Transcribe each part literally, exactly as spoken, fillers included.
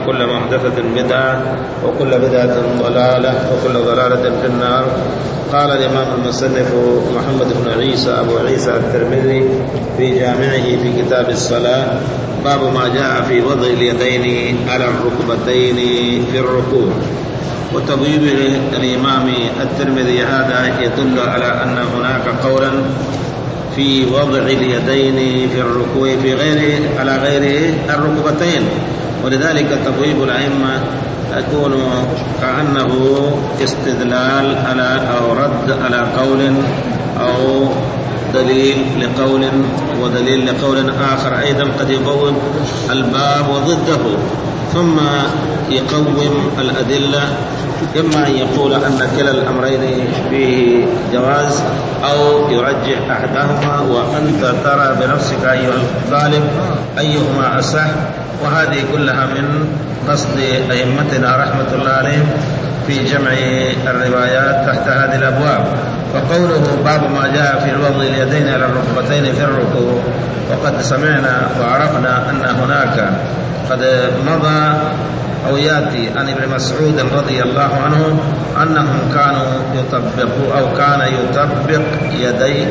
وكل محدثة بدعة وكل بدعة ضلالة وكل ضلالة في النار. قال الإمام المصنف محمد بن عيسى أبو عيسى الترمذي في جامعه في كتاب الصلاة: باب ما جاء في وضع اليدين على الركبتين في الركوع. وتبويب الإمام الترمذي هذا يدل على أن هناك قولا في وضع اليدين في الركوع في غير على غير الركبتين، ولذلك تبويب الأئمة يكون كأنه استدلال على أو رد على قول أو دليل لقول ودليل لقول آخر أيضا قد يبوب الباب وضده، ثم يقوم الأدلة، إما أن يقول أن كلا الأمرين فيه جواز أو يرجح أحدهما وأنت ترى بنفسك أيها الطالب أيهما أصح. وهذه كلها من قصد أئمتنا رحمة الله عليهم في جمع الروايات تحت هذه الأبواب. فقوله باب ما جاء في الوضع اليدين على الركبتين في الركوع، وقد سمعنا وعرفنا أن هناك قد مضى أو يأتي عن ابن مسعود رضي الله عنه أنهم كانوا يطبقوا أو كان يطبق يدي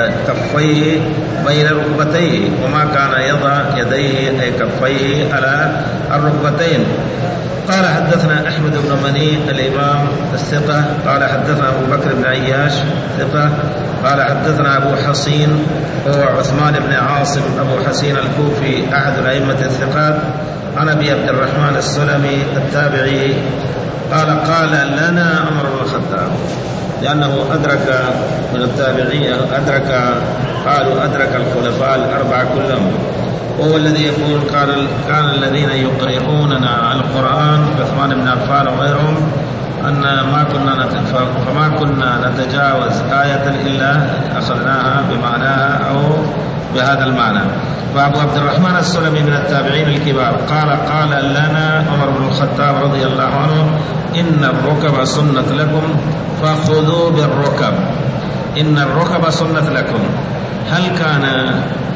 كفيه بين ركبتيه، وما كان يضع يديه أي كفيه على الركبتين. قال حدثنا أحمد بن مني الإمام الثقة قال حدثنا أبو بكر بن عياش ثقة قال حدثنا أبو حصين هو عثمان بن عاصم أبو حصين الكوفي أحد الأئمة الثقات عن أبي عبد الرحمن السلمي التابعي قال قال لنا عمر بن الخطاب، لأنه أدرك من التابعين أدرك قالوا أدرك الخلفاء الأربعة كلهم، وهو الذي يقول كان كان الذين يقرؤوننا القرآن عثمان بن عفان وغيرهم أن ما كنا فما كنا نتجاوز آية إلا أخذناها بمعناها أو بهذا المعنى. وأبو عبد الرحمن السلمي من التابعين الكبار قال قال لنا عمر بن الخطاب رضي الله عنه: إن الركب سنة لكم فخذوا بالركب. إن الركب سنة لكم. هل كان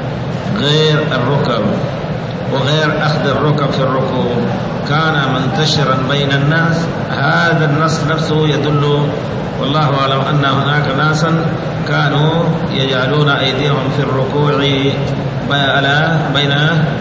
غير الركب وغير أخذ الركب في الركوع كان منتشرا بين الناس؟ هذا النص نفسه يدل والله أعلم أن هناك ناسا كانوا يجعلون أيديهم في الركوع بين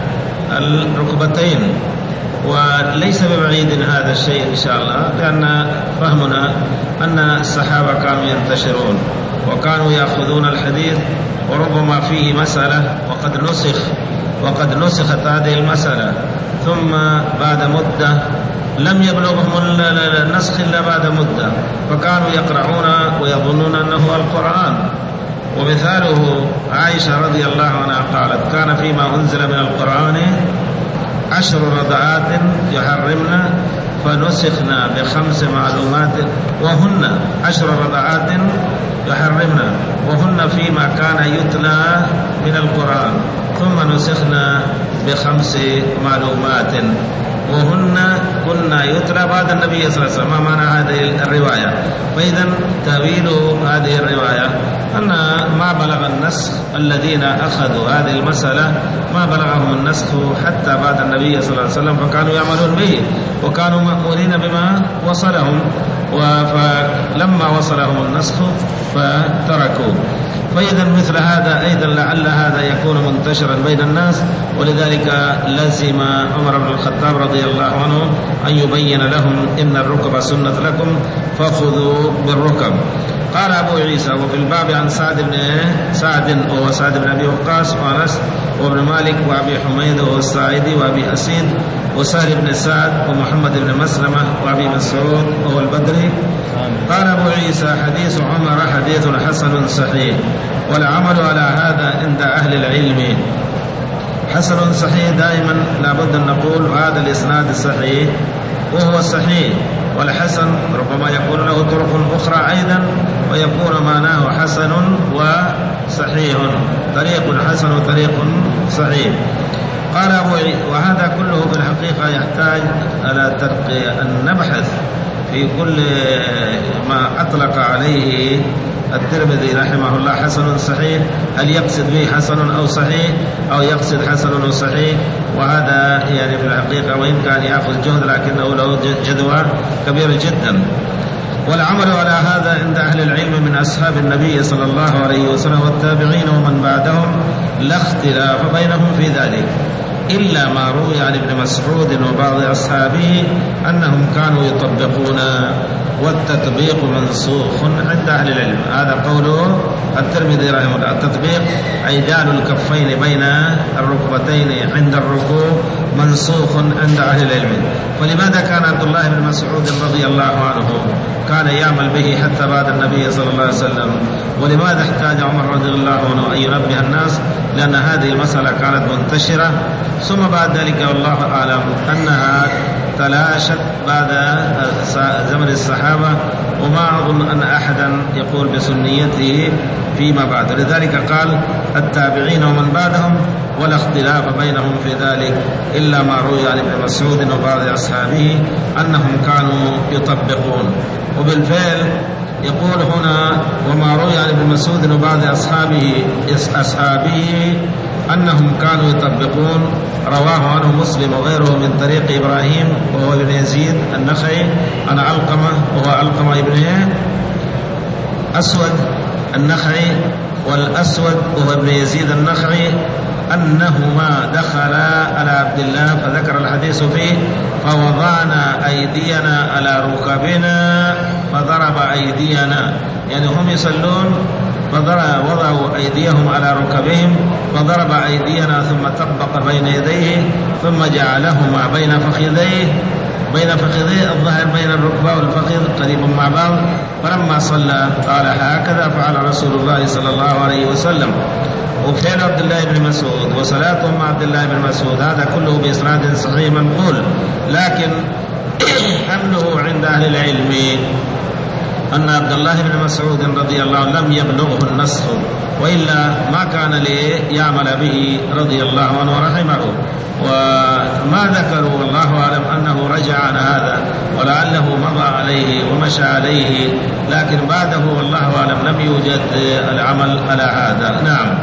الركبتين، وليس ببعيد هذا الشيء إن شاء الله، لأن فهمنا أن الصحابة كانوا ينتشرون وكانوا يأخذون الحديث وربما فيه مسألة وقد نسخ وقد نسخت هذه المسألة، ثم بعد مدة لم يبلغهم النسخ إلا بعد مدة، فكانوا يقرؤون ويظنون أنه القرآن. ومثاله عائشة رضي الله عنها قالت: كان فيما أنزل من القرآن عشر رضعات يحرمن فنسخنا بخمس معلومات وهن عشر رضعات يحرمن وهن فيما كان يتلى من القرآن ثم نسخنا بخمس معلومات وهن كنا يتلى بعد النبي صلى الله عليه وسلم. ما معنى هذه الرواية؟ فإذا تأويل هذه الرواية أن ما بلغ النسخ الذين أخذوا هذه المسألة ما بلغهم النسخ حتى بعد النبي صلى الله عليه وسلم، فكانوا يعملون به وكانوا مأمورين بما وصلهم، فلما وصلهم النسخ فتركوا. فإذا مثل هذا أيضا لعل هذا يكون منتشرا بين الناس، ولذلك لزم عمر بن الخطاب رضي الله عنه أن يبين لهم: إن الركب سنة لكم فخذوا بالركب. قال أبو عيسى: وفي الباب عن سعد بن سعد وهو سعد بن أبي وقاص وأنس وابن مالك وأبي حميد وهو الساعدي وأبي أسيد وسهل بن سعد ومحمد بن مسلمة وأبي مسعود وهو البدري. قال أبو عيسى: حديث عمر حديث حسن صحيح، والعمل على هذا عند أهل العلم. حسن صحيح دائما لابد أن نقول هذا الإسناد الصحيح وهو صحيح، والحسن ربما يكون له طرق أخرى أيضا ويكون معناه حسن وصحيح، طريق حسن وطريق صحيح. قال أبو عيسى: وهذا كله في الحقيقة يحتاج على ترك أن نبحث في كل ما أطلق عليه الترمذي رحمه الله حسن صحيح، هل يقصد به حسن أو صحيح أو يقصد حسن أو صحيح؟ وهذا يعني في الحقيقة وإن كان يأخذ جهد لكنه له جدوى كبيرة جدا. والعمل على هذا عند أهل العلم من أصحاب النبي صلى الله عليه وسلم والتابعين ومن بعدهم لا اختلاف بينهم في ذلك، إلا ما روي عن ابن مسعود وبعض أصحابه أنهم كانوا يطبقون، والتطبيق منسوخ عند أهل العلم. هذا قوله الترمذي رحمه الله. التطبيق أي جعل الكفين بين الركبتين عند الركوع منسوخ عند أهل العلم. ولماذا كان عبد الله بن مسعود رضي الله عنه كان يعمل به حتى بعد النبي صلى الله عليه وسلم؟ ولماذا احتاج عمر رضي الله عنه أن ينبه الناس؟ لأن هذه المسألة كانت منتشرة، ثم بعد ذلك والله أعلم أنها تلاشت بعد زمن الصحابة، وما أظن أن أحدا يقول بسنيته فيما بعد. لذلك قال التابعين ومن بعدهم ولا اختلاف بينهم في ذلك إلا ما روي عن ابن مسعود وبعض أصحابه أنهم كانوا يطبقون. وبالفعل يقول هنا وما روي عن ابن مسعود وبعض أصحابه أصحابه أنهم كانوا يطبقون، رواه عنه مسلم وغيره من طريق إبراهيم وهو ابن يزيد النخعي عن علقمة وهو علقمة ابن أسود النخعي، والأسود وهو ابن يزيد النخعي أنهما دخلا على عبد الله فذكر الحديث فيه فوضعنا أيدينا على ركبنا فضرب أيدينا، يعني هم يصلون فوضعوا أيديهم على ركبهم فضرب أيدينا ثم طبق بين يديه ثم جعلهما بين فخذيه بين فخذيه الظهر بين الركبة والفخذ قريب مع بعض. فلما صلى قال هكذا فعل رسول الله صلى الله عليه وسلم. وفعل عبد الله بن مسعود وصلاته مع عبد الله بن مسعود هذا كله بإسناد صحيح منقول، لكن حمله عند أهل العلم أن عبد الله بن مسعود رضي الله عنه لم يبلغه النسخ، وإلا ما كان ليعمل به رضي الله عنه ورحمه. وما ذكروا والله أعلم أنه رجع عن هذا ولعله مضى عليه ومشى عليه، لكن بعده والله أعلم لم يوجد العمل على هذا. نعم.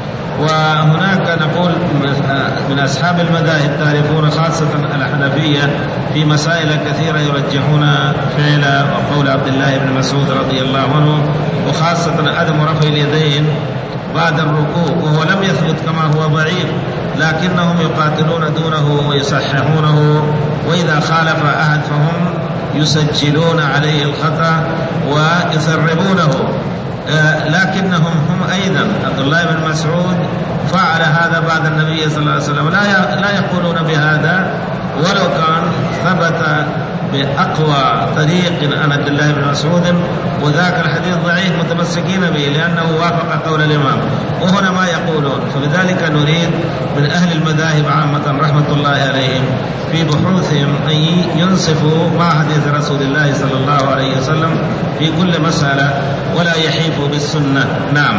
وهناك نقول من أصحاب المذاهب تعرفون خاصة الحنفية في مسائل كثيرة يرجحون فعل وقول عبد الله بن مسعود رضي الله عنه، وخاصة عدم رفع اليدين بعد الركوع، وهو لم يثبت كما هو ضعيف، لكنهم يقاتلون دونه ويصححونه، وإذا خالف أحد فهم يسجلون عليه الخطأ ويثربونه. لكنهم هم أيضا عبد الله بن مسعود فعل هذا بعد النبي صلى الله عليه وسلم، لا لا يقولون بهذا ولو كان ثبت بأقوى طريق عن عبد الله بن مسعود، وذاك الحديث ضعيف متمسكين به لأنه وافق قول الإمام، وهنا ما يقولون. فبذلك نريد من أهل المذاهب عامة رحمة الله عليهم في بحوثهم أن ينصفوا مع حديث رسول الله صلى الله عليه وسلم في كل مسألة ولا يحيفوا بالسنة. نعم.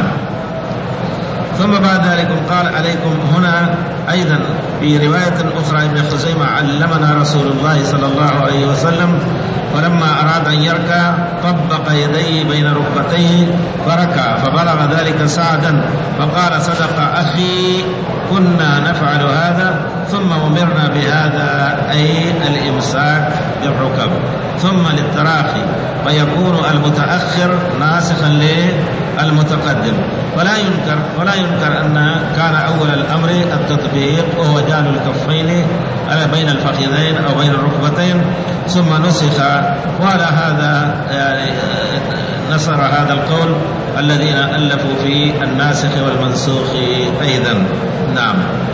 ثم بعد ذلك قال عليكم هنا أيضا في رواية أخرى ابن خزيمة علمنا رسول الله صلى الله عليه وسلم ولما أراد أن يركع طبق يديه بين ركبتيه فركع، فبلغ ذلك سعدا فقال صدق أخي كنا نفعل هذا ثم أمرنا بهذا، أي الإمساك بالركب. ثم للتراخي فيكون المتأخر ناسخا للمتقدم، ولا ينكر ولا ينكر أن كان أول الأمر التطبيق وهو جعل الكفين بين الفخذين أو بين الركبتين، ثم نسخ. وعلى هذا يعني نصر هذا القول الذين ألفوا في الناسخ والمنسوخ أيضا. نعم.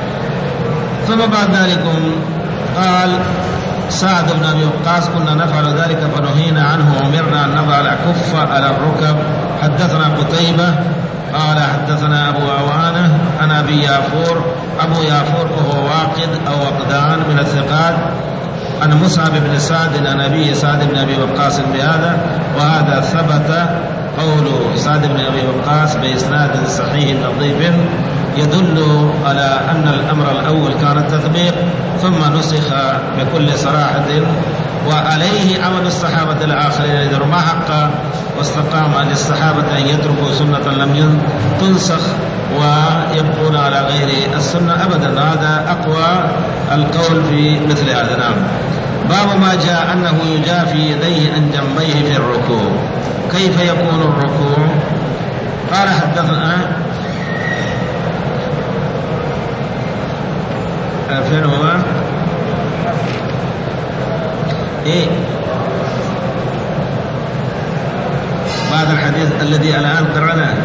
ثم بعد ذلك قال سعد بن أبي وقاص كنا نفعل ذلك فنهينا عنه وأمرنا أن نضع الكف على الركب. حدثنا قتيبة قال حدثنا أبو عوانة عن أبي يافور، أبو يافور وهو واقد أو وقدان من الثقات، عن مصعب بن سعد عن أبي سعد بن أبي وقاص بهذا، وهذا ثبت قول سعد بن أبي وقاص بإسناد صحيح نظيف يدل على أن الأمر الأول كان التطبيق ثم نسخ بكل صراحة وعليه عمل الصحابة الآخرين إذا ما حق واستقام للصحابة أن يتركوا سنة لم تنسخ ويبقون على غير السنة أبدا. هذا أقوى القول في مثل هذا. نعم. باب ما جاء أنه يجافي يديه عن جنبيه في الركوع. كيف يكون الركوع؟ قال حدثنا فين هو إيه بعد الحديث الذي الآن قرأناه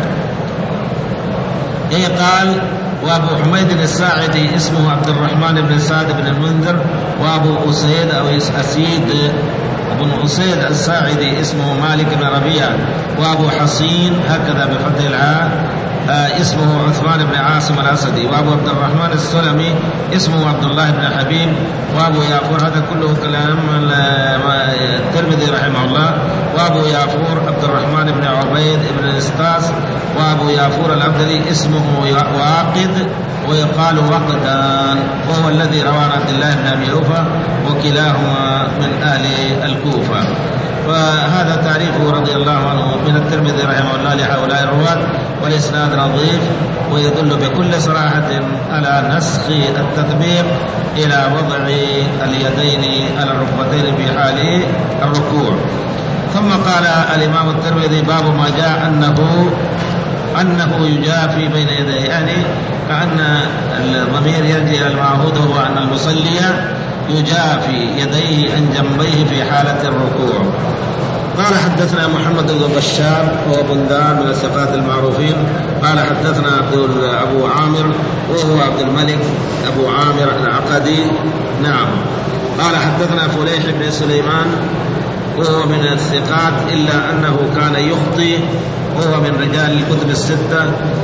إيه قال وأبو حميد الساعدي اسمه عبد الرحمن بن سعد بن المنذر، وأبو أسيد أو أسيد بن أسيد الساعدي اسمه مالك بن ربيعة، وأبو حصين هكذا بفتح العاء آه اسمه عثمان بن عاصم الأسدي، وأبو عبد الرحمن السلمي اسمه عبد الله بن حبيب، وأبو يافور هذا كله كلام الترمذي رحمه الله، وأبو يافور عبد الرحمن بن عبيد بن الإسطاس، وأبو يافور العبدلي اسمه واقد ويقال وقدان، وهو الذي روى عن عبد الله بن أبي أوفى وكلاهما من أهل الكوفة. وهذا تعريفه رضي الله عنه من الترمذي رحمه الله لهؤلاء الرواة، والإسناد نظيف ويدل بكل صراحة على نسخ التطبيق إلى وضع اليدين على الركبتين في حال الركوع. ثم قال الإمام الترمذي باب ما جاء أنه أنه يجافي بين يديه، يعني كأن الضمير يرجع إلى المعهود، هو أن المصلي يجافي يديه عن جنبيه في حالة الركوع. قال حدثنا محمد بن بشار وهو بندار من الثقات المعروفين قال حدثنا أبو عامر وهو عبد الملك أبو عامر العقدي. نعم. قال حدثنا فليح بن سليمان وهو من الثقات إلا أنه كان يخطئ، وهو من رجال الكتب الستة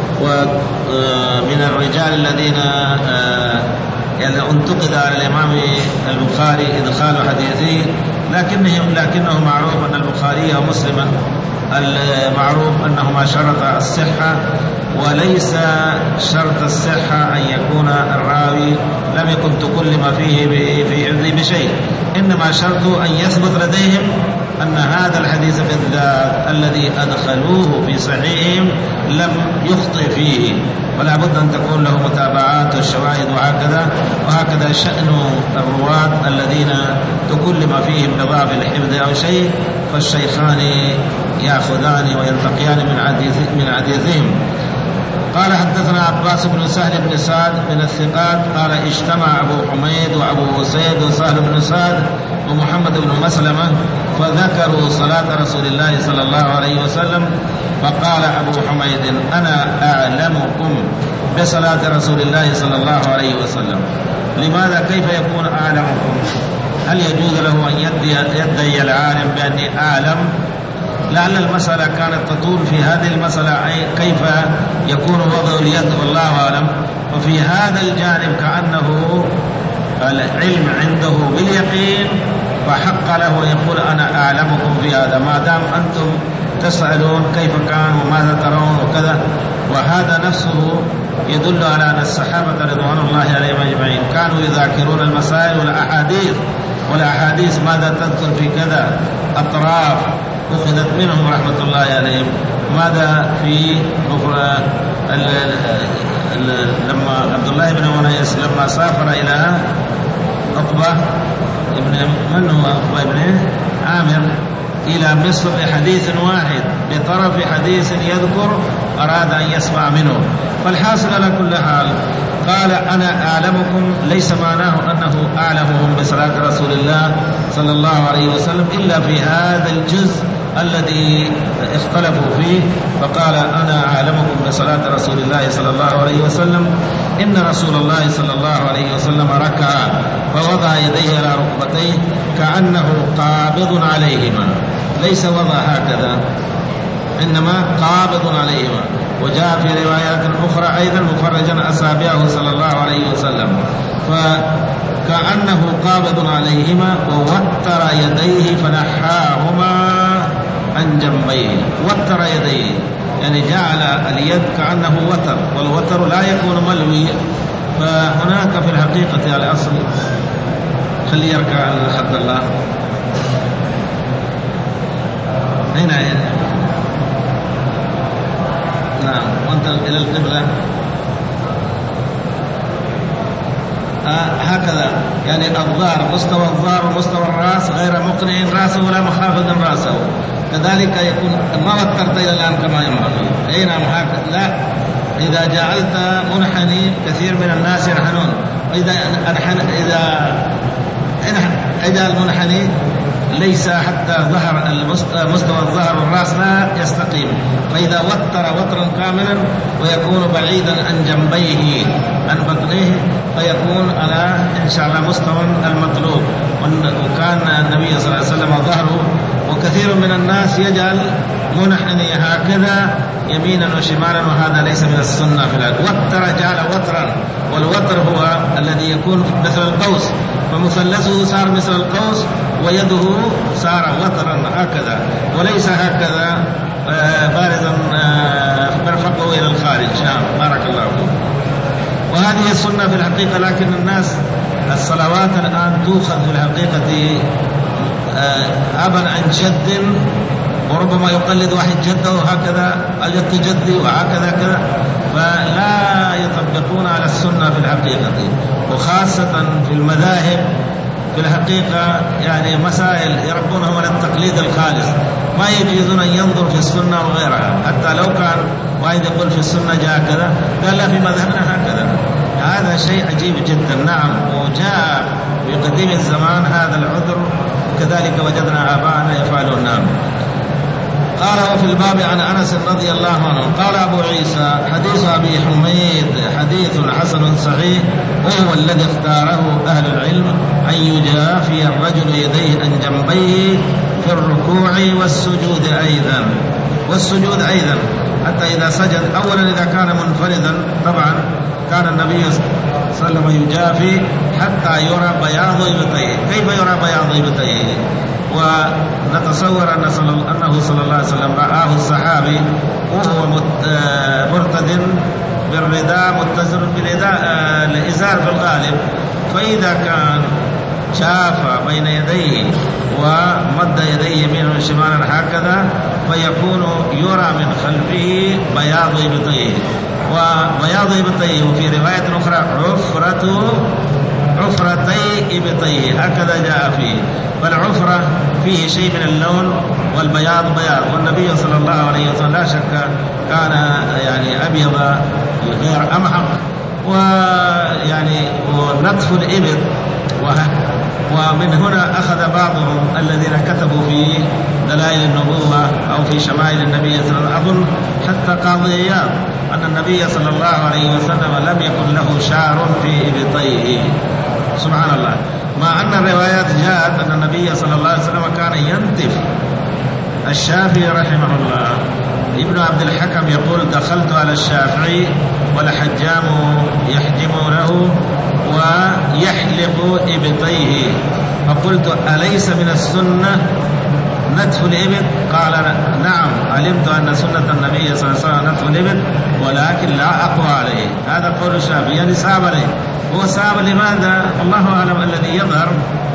ومن الرجال الذين يعني انتقد على الإمام البخاري إدخال حديثه، لكنه لكنه معروف أن البخاري ومسلما المعروف أنهما شرط الصحة، وليس شرط الصحة أن يكون الراوي لم يكن تكلم فيه في عذره بشيء، إنما شرط أن يثبت لديهم أن هذا الحديث بالذات الذي أدخلوه في صحيحهم لم يخطئ فيه، ولا بد أن تكون له متابعات والشواهد وهكذا. وهكذا شأن الرواة الذين تكلم فيهم بضعف الحفظ أو شيء، فالشيخان يأخذان وينتقيان من حديث من حديثهم. قال حدثنا عباس بن سهل بن سعد من الثقات قال اجتمع أبو حميد وأبو أسيد وسهل بن سعد ومحمد بن مسلمة فذكروا صلاة رسول الله صلى الله عليه وسلم، فقال أبو حميد أنا أعلمكم بصلاة رسول الله صلى الله عليه وسلم. لماذا كيف يكون أعلمكم؟ هل يجوز له أن يدعي العالم بأني أعلم؟ لعل المسألة كانت تطول في هذه المسألة أي كيف يكون وضع اليد والله أعلم، وفي هذا الجانب كأنه العلم عنده باليقين، فحق له أن يقول أنا أعلمكم في هذا، ما دام أنتم تسألون كيف كان وماذا ترون وكذا. وهذا نفسه يدل على أن الصحابة رضوان الله عليهم أجمعين كانوا يذاكرون المسائل والأحاديث، والأحاديث ماذا تذكر في كذا، أطراف أخذت منهم رحمة الله عليهم. ماذا في لما عبد الله بن ونيس لما سافر إلى عقبة ابن من هو عقبة ابن عامر إلى مصر بحديث واحد بطرف حديث يذكر أراد أن يسمع منه. فالحاصل على كل حال قال أنا أعلمكم ليس معناه أنه أعلمهم بصلاة رسول الله صلى الله عليه وسلم إلا في هذا الجزء الذي اختلفوا فيه، فقال أنا أعلمكم بصلاة رسول الله صلى الله عليه وسلم إن رسول الله صلى الله عليه وسلم ركع فوضع يديه على ركبتيه كأنه قابض عليهما، ليس وضع هكذا إنما قابض عليهما. وجاء في روايات أخرى أيضا مفرجا أصابعه صلى الله عليه وسلم، فكأنه قابض عليهما ووتر يديه فنحاهما عن جنبيه. وتر يديه يعني جعل اليد كأنه وتر، والوتر لا يكون ملوي. فهناك في الحقيقة على أصل خليه يركع عبد الله. هنا يعني. نعم وانت إلى القبلة. آه هكذا يعني الظهر مستوى الظهر ومستوى الرأس غير مقنع رأسه ولا مخافض رأسه. كذلك يكون ما وترت إلى الآن كما ينبغي. أي نعم هكذا. لا إذا جعلت منحني كثير من الناس ينحنون، وإذا أنحن إذا إذا المنحني ليس حتى ظهر مستوى الظهر والرأس لا يستقيم، فإذا وتر وترا كاملا ويكون بعيدا عن جنبيه عن بطنه فيكون على إن شاء الله مستوى المطلوب. وكان النبي صلى الله عليه وسلم ظهره، وكثير من الناس يجعل منحني هكذا يمينا وشمالا، وهذا ليس من السنة في الأرض. وتر جعل وترا، والوتر هو الذي يكون مثل القوس، فمثلثه صار مثل القوس ويده صار وترا هكذا، وليس هكذا بارزا مرفقه إلى الخارج. نعم بارك الله فيك. وهذه السنة في الحقيقة، لكن الناس الصلوات الآن تؤخذ في الحقيقة أبا عن شد، وربما يقلد واحد جده هكذا أجدت جدي وهكذا كذا، فلا يطبقون على السنة في الحقيقة. وخاصة في المذاهب في الحقيقة يعني مسائل يربونهم على التقليد الخالص، ما يجيزون أن ينظر في السنة وغيرها. حتى لو كان واحد يقول في السنة جاء كذا قال لا في مذهبنا هكذا، هذا شيء عجيب جدا. نعم وجاء في قديم الزمان هذا العذر، وكذلك وجدنا آباءنا يفعلون. نعم. قال وفي الباب عن أنس رضي الله عنه قال أبو عيسى حديث أبي حميد حديث حسن صحيح، وهو الذي اختاره أهل العلم أن يجافي الرجل يديه عن جنبيه في الركوع والسجود أيضا والسجود أيضا حتى إذا سجد. أولا إذا كان منفردا طبعا كان النبي صلى الله عليه وسلم يجافي حتى يرى بياض إبطيه. كيف يرى بياض إبطيه؟ ونتصور أن أنه صلى الله عليه وسلم رآه الصحابي وهو مرتد بالرداء متزر بالرداء الإزار في الغالب، فإذا كان شاف بين يديه ومد يديه يمينا وشمالا هكذا فيكون يرى من خلفه بياض إبطيه. وبياض إبطيه في رواية أخرى عفرة عفرتي إبطيه هكذا جاء فيه. فالعفرة فيه شيء من اللون والبياض بياض، والنبي صلى الله عليه وسلم لا شك كان يعني أبيض غير أمحق، ويعني ونتف الإبط. ومن هنا أخذ بعضهم الذين كتبوا في دلائل النبوة أو في شمائل النبي صلى الله عليه وسلم أظن حتى قاضي إياب أن النبي صلى الله عليه وسلم لم يكن له شعر في إبطيه. سبحان الله. مع أن الروايات جاءت أن النبي صلى الله عليه وسلم كان ينتف. الشافعي رحمه الله ابن عبد الحكم يقول دخلت على الشافعي والحجام يحجمونه ويحلق إبطيه فقلت أليس من السنة نتف الإبط؟ قال نعم علمت أن سنة النبي صلى الله عليه وسلم نتف الإبط ولكن لا أقوى عليه. هذا قول الشافعي يعني ساب عليه. هو ساب لماذا؟ الله أعلم. الذي يظهر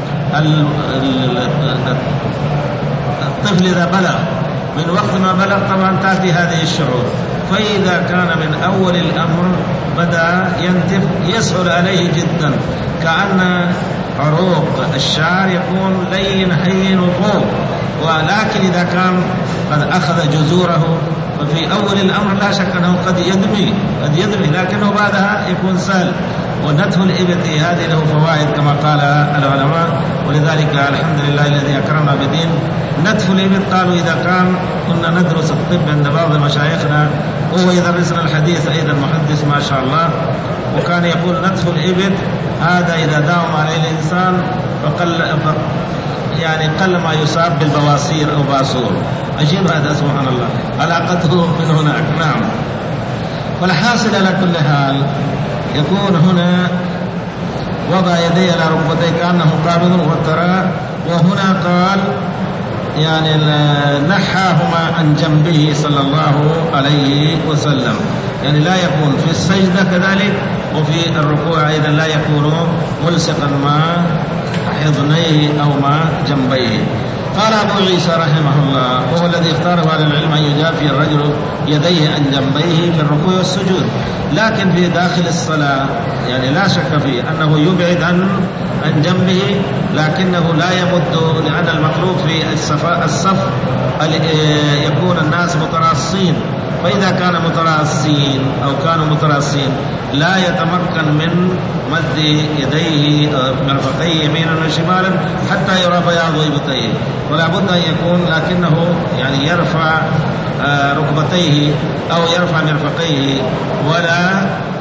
الطفل إذا بلغ من وقت ما بلغ طبعا تأتي هذه الشعور، فإذا كان من أول الأمر بدأ ينتف يسهل عليه جدا، كأن عروق الشعر يكون لين هين وفوق. ولكن إذا كان قد أخذ جذوره ففي أول الأمر لا شك أنه قد يدمي قد يدمي لكنه بعدها يكون سهل. ونتف الإبط هذه له فوائد كما قال العلماء، ولذلك الحمد لله الذي أكرمنا بدين. نتف الإبط قالوا إذا كان كنا ندرس الطب عند بعض مشايخنا وهو يدرسنا الحديث أيضا محدث ما شاء الله، وكان يقول نتف الإبط هذا إذا داوم عليه الإنسان فقل يعني قل ما يصاب بالبواسير أو باسور. عجيب هذا سبحان الله علاقته من هناك. نعم. والحاصل على كل حال يكون هنا وضع يديه على ركبتيه كأنه قابض وترى. وهنا قال يعني نحاهما عن جنبه صلى الله عليه وسلم، يعني لا يكون في السجدة كذلك وفي الركوع أيضا لا يكون ملصقا مع حضنيه أو ما جنبيه. قال أبو عيسى رحمه الله وهو الذي اختاره أهل العلم أن يجافي الرجل يديه عن جنبيه في الركوع والسجود، لكن في داخل الصلاة يعني لا شك فيه أنه يبعد عن عن جنبه، لكنه لا يمد، لأن المطلوب في الصف يكون الناس متراصين، فإذا كان متراصين أو كانوا متراصين لا يتمكن من مد يديه مرفقيه يمينا وشمالا حتى يرى بياض إبطيه، ولا بد أن يكون لكنه يعني يرفع ركبتيه أو يرفع مرفقيه. ولا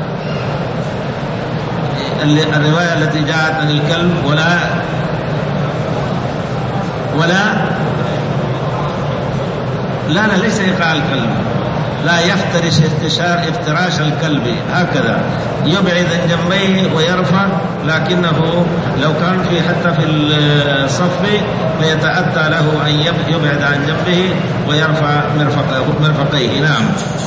الرواية التي جاءت عن الكلب ولا ولا لا لا ليس إيقاع الكلب، لا يفترش افتشار افتراش الكلب، هكذا يبعد عن جنبيه ويرفع، لكنه لو كان في حتى في الصف فيتأتى له أن يبعد عن جنبه ويرفع مرفقيه. نعم.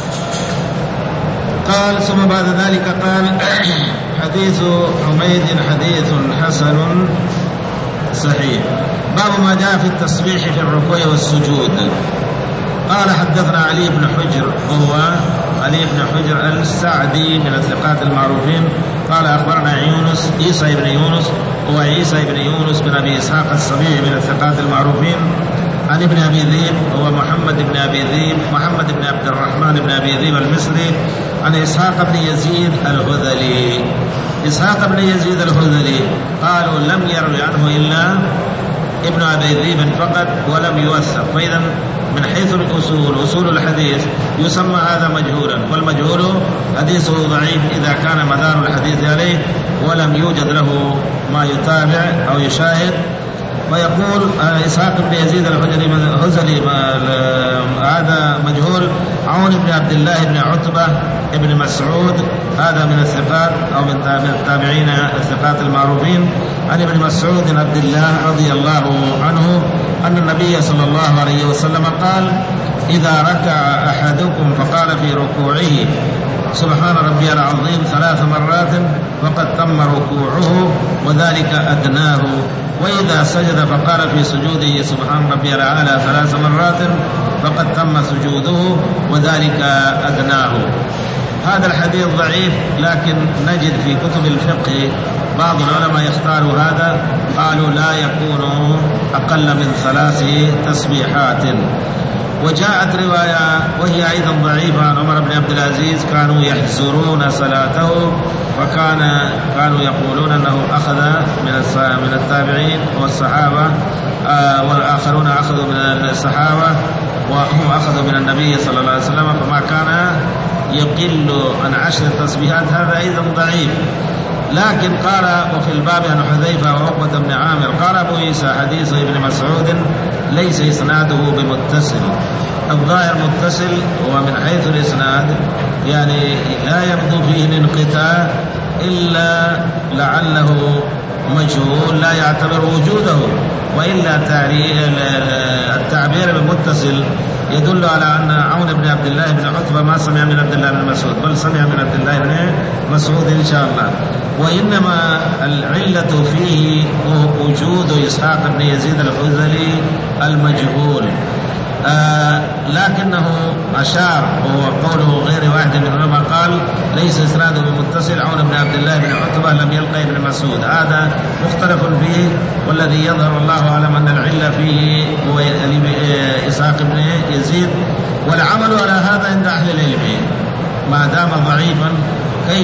قال ثم بعد ذلك قال حديث حميد حديث حسن صحيح. باب ما جاء في التسبيح في الركوع والسجود. قال حدثنا علي بن حجر وهو علي بن حجر السعدي من الثقات المعروفين. قال أخبرنا يونس عيسى بن يونس هو عيسى بن يونس بن أبي إسحاق السبيعي من الثقات المعروفين عن ابن أبي ذئب هو محمد بن أبي ذئب محمد بن عبد الرحمن بن أبي ذئب المصري عن إسحاق بن يزيد الهذلي. إسحاق بن يزيد الهذلي قالوا لم يروي عنه إلا ابن أبي ذئب فقط ولم يوثق، فإذا من حيث الأصول أصول الحديث يسمى هذا مجهولا، والمجهول حديثه ضعيف إذا كان مدار الحديث عليه ولم يوجد له ما يتابع أو يشاهد. ويقول إسحاق بن يزيد الهذلي هذا مجهول. عون بن عبد الله بن عتبة ابن مسعود هذا من الثقات أو من التابعين الثقات المعروفين عن ابن مسعود عبد الله رضي الله عنه أن النبي صلى الله عليه وسلم قال إذا ركع أحدكم فقال في ركوعه سبحان ربي العظيم ثلاث مرات فقد تم ركوعه وذلك أدناه، وإذا سجد فقال في سجوده سبحان ربي الأعلى ثلاث مرات فقد تم سجوده وذلك أدناه. هذا الحديث ضعيف، لكن نجد في كتب الفقه بعض العلماء يختاروا هذا، قالوا لا يكون أقل من ثلاث تسبيحات. وجاءت رواية وهي أيضا ضعيفة عن عمر بن عبد العزيز كانوا يحزرون صلاته، وكان كانوا يقولون أنه أخذ من من التابعين والصحابة آه والآخرون أخذوا من الصحابة وهم أخذوا من النبي صلى الله عليه وسلم، فما كان يقل عن عشر تسبيحات. هذا أيضا ضعيف. لكن قال وفي الباب عن حذيفة وعقبة بن عامر قال أبو عيسى حديث ابن مسعود ليس إسناده بمتصل. الظاهر متصل ومن حيث الإسناد يعني لا يبدو فيه الانقطاع إلا لعله مجهول لا يعتبر وجوده، وإلا التعبير بالمتصل يدل على أن عون بن عبد الله بن عتبة ما سمع من عبد الله بن مسعود، بل سمع من عبد الله بن مسعود إن شاء الله. وإنما العلة فيه وجود إسحاق بن يزيد الهذلي المجهول، آه لكنه أشار وهو قوله غير واحد من العلماء قال ليس إسناده بمتصل عون بن عبد الله بن عتبة لم يلقى ابن مسعود، هذا مختلف فيه، والذي يظهر الله أعلم أن العلة فيه هو إسحاق بن يزيد. والعمل على هذا عند أهل العلم ما دام ضعيفا كيف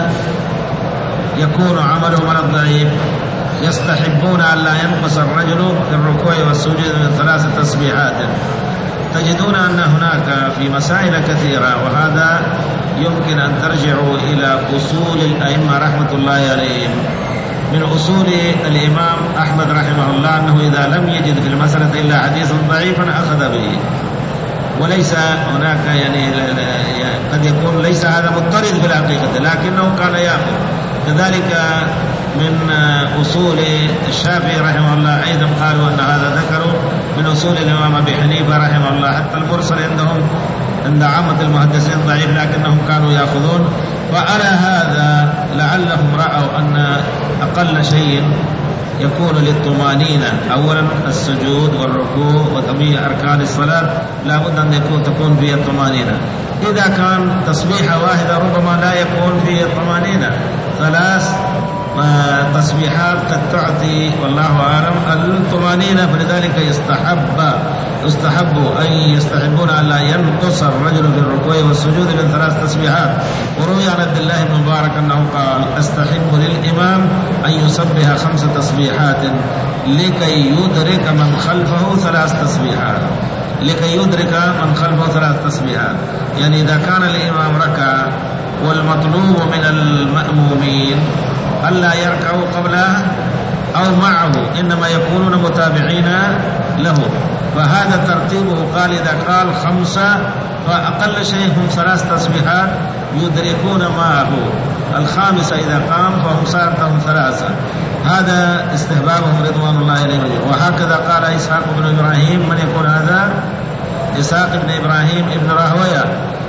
يكون عمله من الضعيف؟ يستحبون أن لا ينقص الرجل في الركوع والسجود من ثلاث تسبيحات. تجدون أن هناك في مسائل كثيرة، وهذا يمكن أن ترجعوا إلى أصول الأئمة رحمة الله عليهم. من أصول الإمام أحمد رحمه الله أنه إذا لم يجد في المسألة إلا حديثا ضعيفا أخذ به، وليس هناك يعني قد يكون ليس هذا مضطرد في الحقيقة لكنه كان يأخذ. كذلك من أصول الشافعي رحمه الله أيضا قالوا أن هذا ذكروا من أصول الإمام أبي حنيفة رحمه الله، حتى المرسل عندهم عند عامة المحدثين ضعيف لكنهم كانوا يأخذون. وعلى هذا لعلهم رأوا أن أقل شيء يكون للطمانينة أولا السجود والركوع وجميع أركان الصلاة لا بد أن يكون تكون فيه الطمانينة. إذا كان تصبيحة واحدة ربما لا يكون فيه الطمانينة، ثلاث تسبيحات قد تعطي والله أعلم الطمانينة، فلذلك يستحب يستحب أن يستحبون أن لا ينقص الرجل في الركوع والسجود من ثلاث تسبيحات. وروي عن عبد الله بن مبارك أنه قال استحب للإمام أن يسبح خمس تسبيحات لكي يدرك من خلفه ثلاث تسبيحات لكي يدرك من خلفه ثلاث تسبيحات يعني إذا كان الإمام ركع والمطلوب من المأمومين ألا يركعوا قبله أو معه، إنما يكونون متابعين له، فهذا ترتيبه. قال إذا قال خمسة فأقل شيء هم ثلاث تسبيحات يدركون معه، الخامسة إذا قام فهم صارتهم ثلاثة. هذا استحبابهم رضوان الله عليهم. وهكذا قال إسحاق بن إبراهيم. من يكون هذا؟ إسحاق بن إبراهيم ابن راهويه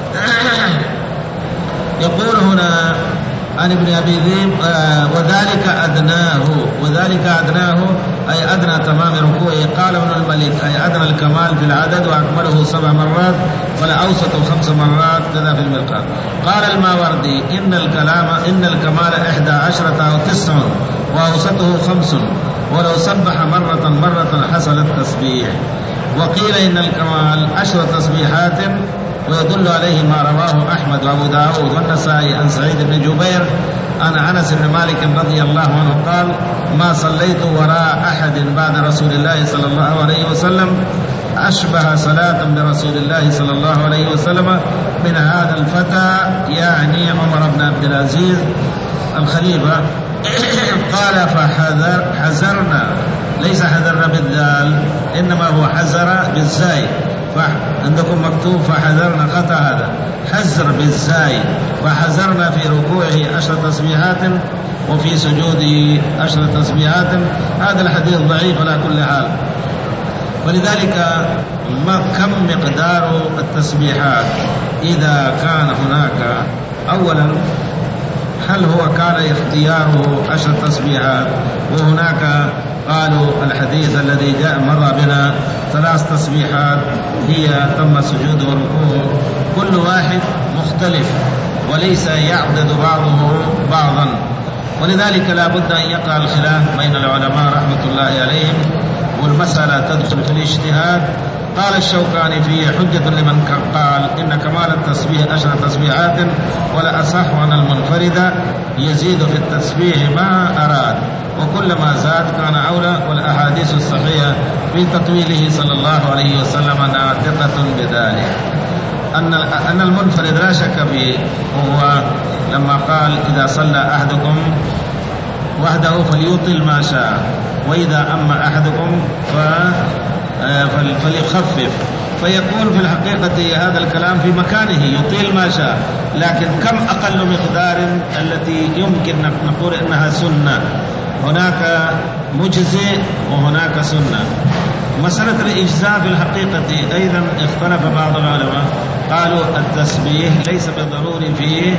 يقول هنا عن ابن أبي ذئب آه وذلك أدناه وذلك أدناه أي أدنى تمام ركوعه. قال ابن الملك أي أدنى الكمال في العدد وأكمله سبع مرات والأوسط خمس مرات كذا في الملقاة. قال الماوردي إن الكلام إن الكمال إحدى عشرة أو تسع وأوسطه خمس ولو سبح مرة مرة حصل التسبيح. وقيل إن الكمال عشر تسبيحات ويدل عليه ما رواه أحمد وأبو داود والنسائي عن سعيد بن جبير عن أنس بن مالك رضي الله عنه قال ما صليت وراء أحد بعد رسول الله صلى الله عليه وسلم أشبه صلاة برسول الله صلى الله عليه وسلم من هذا الفتى يعني عمر بن عبد العزيز الخليفة. قال فحذر حذرنا ليس حذرنا بالذال إنما هو حذر بالزاي، عندكم مكتوب فحذرنا خطأ، هذا حذر بالزاي. فحذرنا في ركوعه عشر تسبيحات وفي سجوده عشر تسبيحات. هذا الحديث ضعيف على كل حال. ولذلك ما كم مقدار التسبيحات إذا كان هناك أولا هل هو كان اختياره عشر تسبيحات وهناك قالوا الحديث الذي جاء مر بنا ثلاث تسبيحات هي تم سجود وركوع، كل واحد مختلف وليس يعدد بعضه بعضا. ولذلك لا بد أن يقع الخلاف بين العلماء رحمة الله عليهم والمسألة تدخل في الاجتهاد. قال الشوكاني فيه حجة لمن قال إن كمال التسبيح عشر تسبيحات ولا أصح أن المنفرد يزيد في التسبيح ما أراد وكلما زاد كان أولى. والأحاديث الصحيحة في تطويله صلى الله عليه وسلم ناطقة بذلك. أن أن المنفرد لا شك فيه هو لما قال إذا صلى أحدكم وحده فليطل ما شاء وإذا أما أحدكم فليخفف، فيكون في الحقيقة هذا الكلام في مكانه يطيل ما شاء، لكن كم أقل مقدار التي يمكن نقول إنها سنة؟ هناك مجزئ وهناك سنة. مسألة الإجزاء في الحقيقة أيضا اختلف بعض العلماء، قالوا التسبيح ليس بالضروري فيه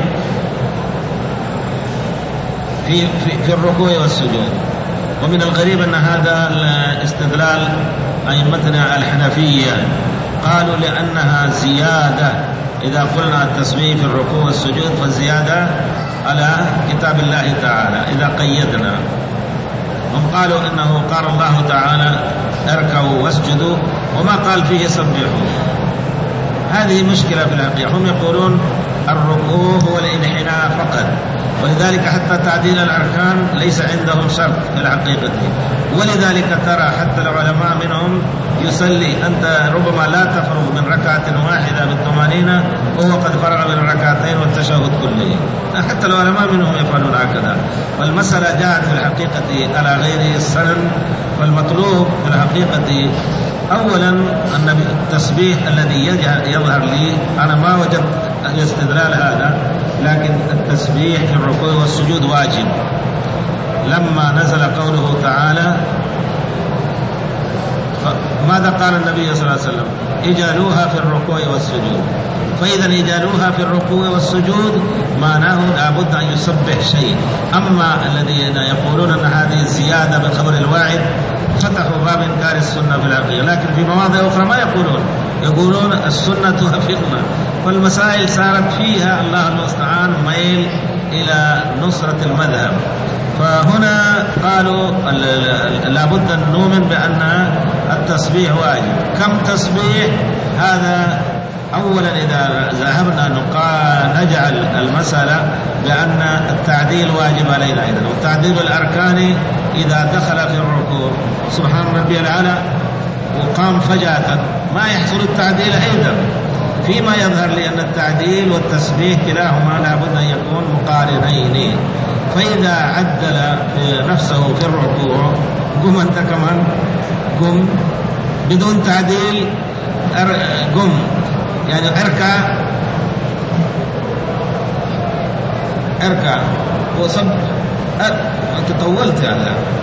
في, في, في الركوع والسجود. ومن الغريب أن هذا الاستدلال أئمتنا الحنفية قالوا لأنها زيادة. إذا قلنا التسبيح في الركوع والسجود فالزيادة على كتاب الله تعالى إذا قيدنا. هم قالوا إنه قال الله تعالى اركعوا واسجدوا وما قال فيه سبحوا. هذه مشكلة في الحقيقة. هم يقولون الركوع هو الانحناء فقط، ولذلك حتى تعديل الأركان ليس عندهم شرط في الحقيقة. ولذلك ترى حتى العلماء منهم يصلي أنت ربما لا تفرغ من ركعة واحدة بالطمأنينة وهو قد فرغ من الركعتين والتشهد كله، حتى العلماء منهم يفعلون هكذا. والمسألة جاءت في الحقيقة على غير السنن. والمطلوب في الحقيقة أولا أن التسبيح الذي يظهر لي أنا ما وجدت الاستدلال هذا، لكن التسبيح في الركوع والسجود واجب. لما نزل قوله تعالى ماذا قال النبي صلى الله عليه وسلم؟ اجعلوها في الركوع والسجود. فإذا إجالوها في الركوع والسجود معناه لابد أن يسبح شيء. أما الذين يقولون أن هذه الزيادة بخبر الواحد فتحوا باب إنكار السنة في العقيدة، لكن في مواضع أخرى ما يقولون، يقولون السنة توافقنا. فالمسائل صارت فيها الله المستعان ميل إلى نصرة المذهب. فهنا قالوا لابد أن نؤمن بأن التسبيح واجب. كم تسبيح؟ هذا أولا إذا ذهبنا نجعل المسألة بأن التعديل واجب علينا أيضا، والتعديل الأركان إذا دخل في الركوع سبحان ربي الأعلى وقام فجأة ما يحصل التعديل أيضا، فيما يظهر لي أن التعديل والتسبيح كلاهما لابد أن يكون مقارنين. فإذا عدل نفسه في الركوع قم أنت كمان قم بدون تعديل، قم يعني اركع اركع وصب أنت طولت يعني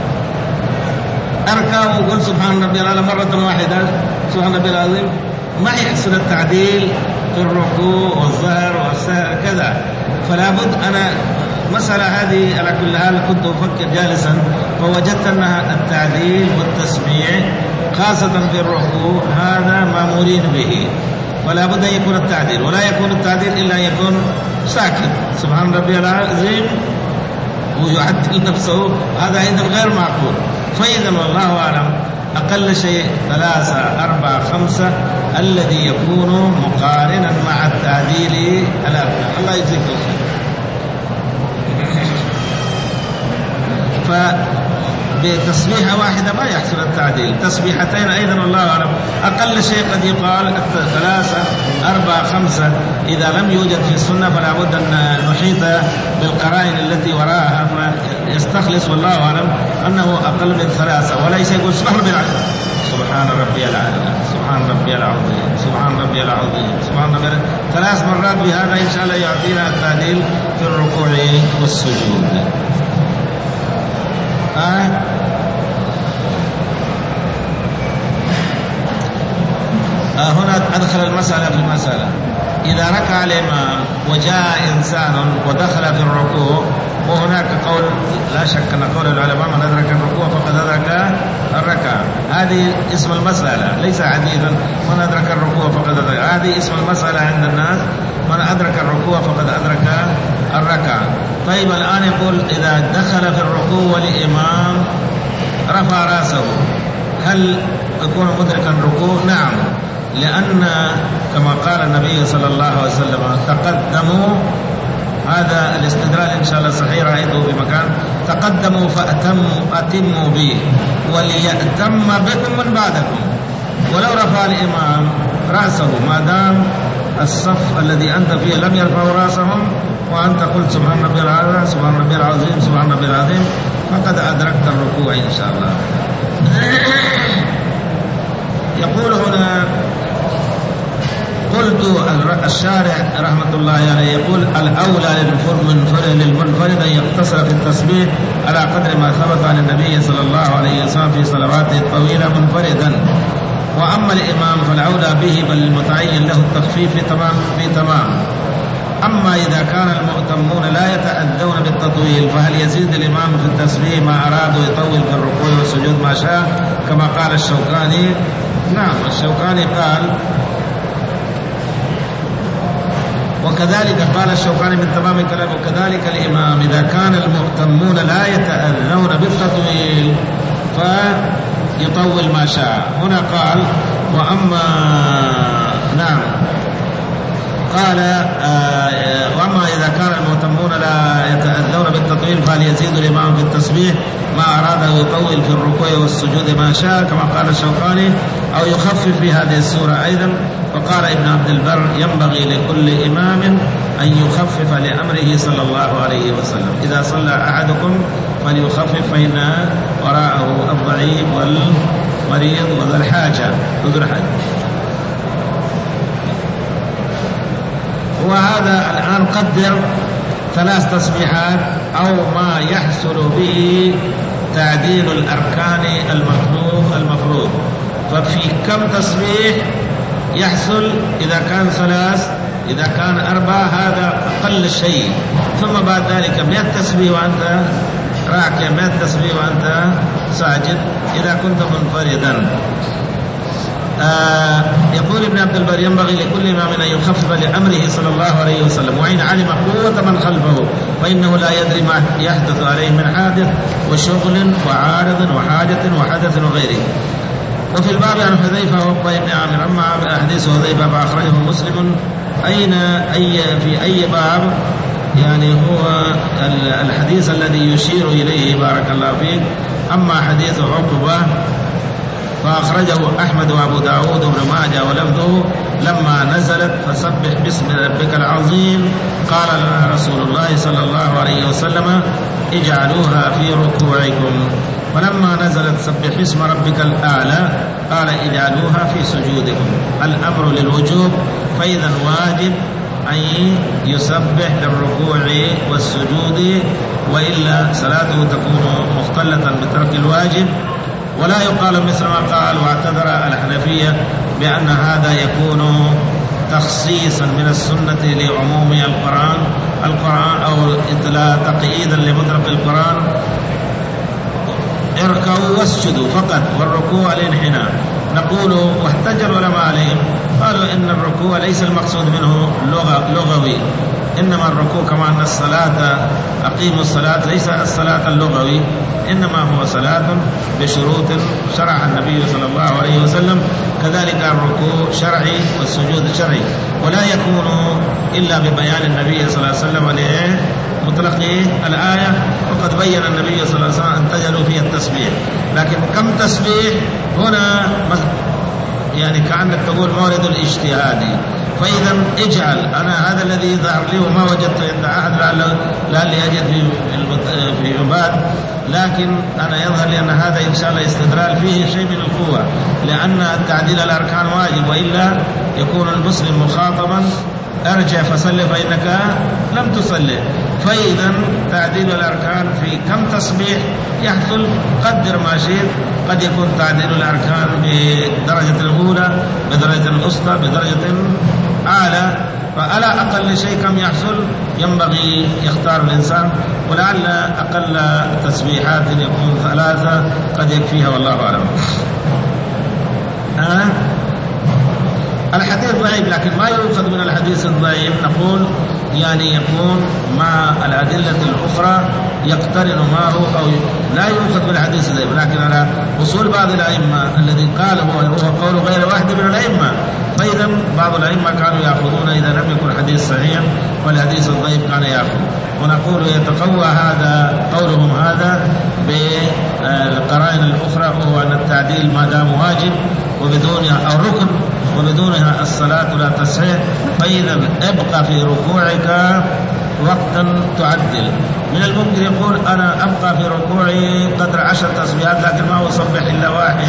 اركع وقل سبحان ربي الأعلى مرة واحدة سبحان ربي العظيم، ما يحصل التعديل في الركوع والظهر والسهر كذا. فلا بد أنا مسألة هذه على كل حال كنت أفكر جالسا فوجدت أنها التعديل والتسبيح خاصة في الركوع هذا مأمورين به، ولا بد أن يكون التعديل، ولا يكون التعديل إلا أن يكون ساكت سبحان ربي العظيم ويعدل نفسه، هذا أيضا غير معقول. فإذا والله أعلم أقل شيء ثلاثة أربعة خمسة الذي يكون مقارنا مع التعديل الأركان. الله يجزيك الخير. فبتسبيحة واحدة ما يحصل التعديل، تسبيحتين أيضا الله أعلم أقل شيء قد يقال ثلاثة أربعة خمسة. إذا لم يوجد في السنة فلا بد أن نحيط بالقرائن التي وراءها فيستخلص والله أعلم أنه أقل من ثلاثة، وليس يقول سبحان ربي العظيم سبحان ربي العظيم سبحان ربي العظيم سبحان ربي العظيم سبحان ربي العظيم ثلاث مرات. بهذا إن شاء الله يعطينا التعديل في الركوع والسجود. آه. آه هنا أدخل المسألة في المسألة. إذا ركع الإمام وجاء إنسان ودخل في الركوع، وهناك قول لا شك أن قول العلماء من أدرك الركوع فقد أدرك الركعة، هذه اسم المسألة ليس حديثا من أدرك الركوع فقد أدرك، هذه اسم المسألة عند الناس من أدرك الركوع فقد أدرك الركعة. طيب الآن يقول إذا دخل في الركوع والإمام رفع رأسه هل يكون مدركا الركوع؟ نعم، لأن كما قال النبي صلى الله عليه وسلم تقدموا، هذا الاستدلال إن شاء الله صحيح رأيته في مكان، تقدموا فأتموا أتموا به وليأتم بكم من بعدكم. ولو رفع الإمام رأسه ما دام الصف الذي أنت فيه لم يرفعوا رأسهم وأنت قلت سبحان ربي العظيم سبحان ربي العظيم سبحان ربي العظيم فقد أدركت الركوع إن شاء الله. يقول هنا قلت الشارع رحمة الله عليه يقول الأولى للمنفرد أن يقتصر في التسبيح على قدر ما ثبت عن النبي صلى الله عليه وسلم في صلواته الطويلة منفردا، وأما الإمام فالأولى به بل المتعين له التخفيف في تمام في تمام. أما إذا كان المؤتمون لا يتأذون بالتطويل فهل يزيد الإمام في التسبيح ما أراد يطول في الركوع والسجود ما شاء كما قال الشوكاني؟ نعم، الشوكاني قال وكذلك قال الشوكاني من تمام الكلام وكذلك الإمام إذا كان المؤتمون لا يتأذون بالتطويل فيطول ما شاء. هنا قال وأما نعم قال آه وأما إذا كان المؤتمون لا يتأذون بالتطويل فهل يزيد الإمام في التسبيح ما أراد أن يطول في الركوع والسجود ما شاء كما قال الشوكاني أو يخفف في هذه السورة أيضا. وقال ابن عبد البر ينبغي لكل إمام أن يخفف لأمره صلى الله عليه وسلم، إذا صلى أحدكم فليخفف فإن وراءه الضعيف والمريض وذا الحاجة وذو الحاجة. وهذا الآن قدر ثلاث تسبيحات أو ما يحصل به تعديل الأركان المطلوب المفروض. ففي كم تسبيح يحصل إذا كان ثلاث إذا كان أربعة هذا أقل شيء. ثم بعد ذلك مئة تسبيح وأنت راكع، مئة تسبيح وأنت ساجد إذا كنت منفردا. آه يقول ابن عبد البر ينبغي لكل إمام أن يخفف لأمره صلى الله عليه وسلم، وإن علم قوة من خلفه فإنه لا يدري ما يحدث عليه من حادث وشغل وعارض وحاجة وحدث وغيره. وفي الباب عن حذيفة وعقبة بن عامر. أما حديث حذيفة فأخرجه مسلم. أين أي في أي باب؟ يعني هو الحديث الذي يشير إليه بارك الله فيك. أما حديث عقبة فأخرجه أحمد وأبو داود وابن ماجه ولفظه لما نزلت فسبح باسم ربك العظيم قال لنا رسول الله صلى الله عليه وسلم اجعلوها في ركوعكم، ولما نزلت سبح باسم ربك الأعلى قال اجعلوها في سجودكم. الأمر للوجوب، فإذا واجب أن يسبح للركوع والسجود، وإلا صلاته تكون مختلة بترك الواجب. ولا يقال مثل ما قال واعتذر الحنفية بأن هذا يكون تخصيصا من السنة لعموم القرآن القرآن أو تقييدا لمطلق القرآن. اركعوا واسجدوا فقط، والركوع الانحناء. نقول واحتج العلماء عليهم قالوا إن الركوع ليس المقصود منه لغوي، إنما الركوع كما أن الصلاة أقيموا الصلاة ليس الصلاة اللغوي، إنما هو صلاة بشروط شرعها النبي صلى الله عليه وسلم. كذلك الركوع شرعي والسجود شرعي، ولا يكون إلا ببيان النبي صلى الله عليه وسلم عليه مطلق الآية. وقد بين النبي صلى الله عليه وسلم أن تجعلوا فيها التسبيح، لكن كم تسبيح هنا يعني كأنك تقول مورد الاجتهادي. فإذا اجعل، أنا هذا الذي ظهر لي وما وجدت عند أحد لعلي أجد في في عباد، لكن أنا يظهر لي أن هذا إن شاء الله استدلال فيه شيء من القوة، لأن تعديل الأركان واجب، وإلا يكون المسلم مخاطبا ارجع فصلي فإنك لم تصلي. فإذا تعديل الأركان في كم تسبيح يحصل قدر ما شئت. قد يكون تعديل الأركان بدرجة الأولى، بدرجة الوسطى، بدرجة أعلى، فعلى أقل شيء كم يحصل ينبغي يختار الإنسان، ولعل أقل تسبيحات يكون ثلاثة قد يكفيها والله أعلم. أه؟ الحديث ضعيف، لكن ما يؤخذ من الحديث الضعيف نقول يعني يكون مع الأدلة الأخرى يقترن معه، أو لا يؤخذ بالحديث الضعيف. لكن على أصول بعض الأئمة الذي قال هو هو قول غير واحد من الأئمة، فإذا بعض الأئمة كانوا يأخذون إذا لم يكن حديث صحيح، والحديث الضعيف كان يأخذ. ونقول يتقوى هذا قولهم هذا بالقرائن الأخرى، وهو أن التعديل ما دام واجب وبدونها أو ركن وبدونها الصلاة لا تصح، فإذا ابقى في ركوعك وقتا تعدل. من الممكن يقول أنا أبقى في ركوعي قدر عشر تسبيحات لكن ما أصبح إلا واحد،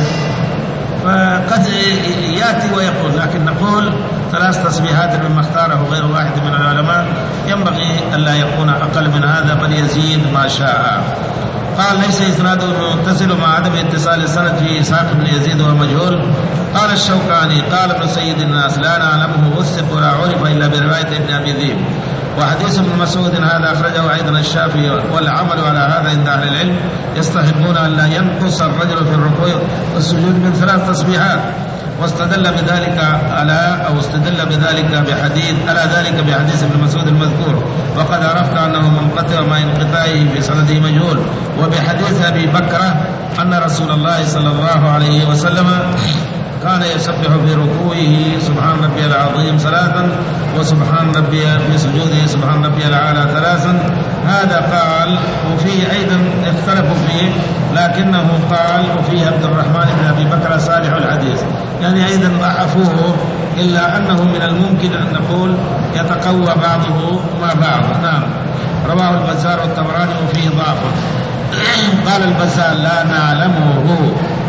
فقد يأتي ويقول، لكن نقول ثلاث تسبيحات مما اختاره غير واحد من العلماء، ينبغي ألا يكون أقل من هذا بل يزيد ما شاء. قال ليس إسناده متصل مع عدم اتصال السند في إسحاق بن يزيد ومجهول. قال الشوكاني قال ابن سيد الناس لا نعلمه وثق ولا عرف إلا برواية ابن أبي ذئب. وحديث ابن مسعود هذا أخرجه أيضا الشافعي، والعمل على هذا عند أهل العلم، يستحبون أن لا ينقص الرجل في الركوع والسجود من ثلاث تسبيحات. واستدل بذلك على أو استدل بذلك بحديث على ذلك بحديث ابن مسعود المذكور، وقد عرفت أنه منقطع وما انقطاعه في سنده مجهول. وبحديث أبي بكرة أن رسول الله صلى الله عليه وسلم كان يسبح في ركوعه سبحان ربي العظيم ثلاثا، وسبحان ربي في سجوده سبحان ربي الأعلى ثلاثا. هذا قال، وفيه أيضا اختلفوا فيه، لكنه قال وفيه عبد الرحمن بن أبي بكر صالح الحديث، يعني أيضا ضعفوه، إلا أنه من الممكن أن نقول يتقوى بعضه مع بعض. نعم، رواه البزار والطبراني وفيه ضعف. قال البزار لا نعلمه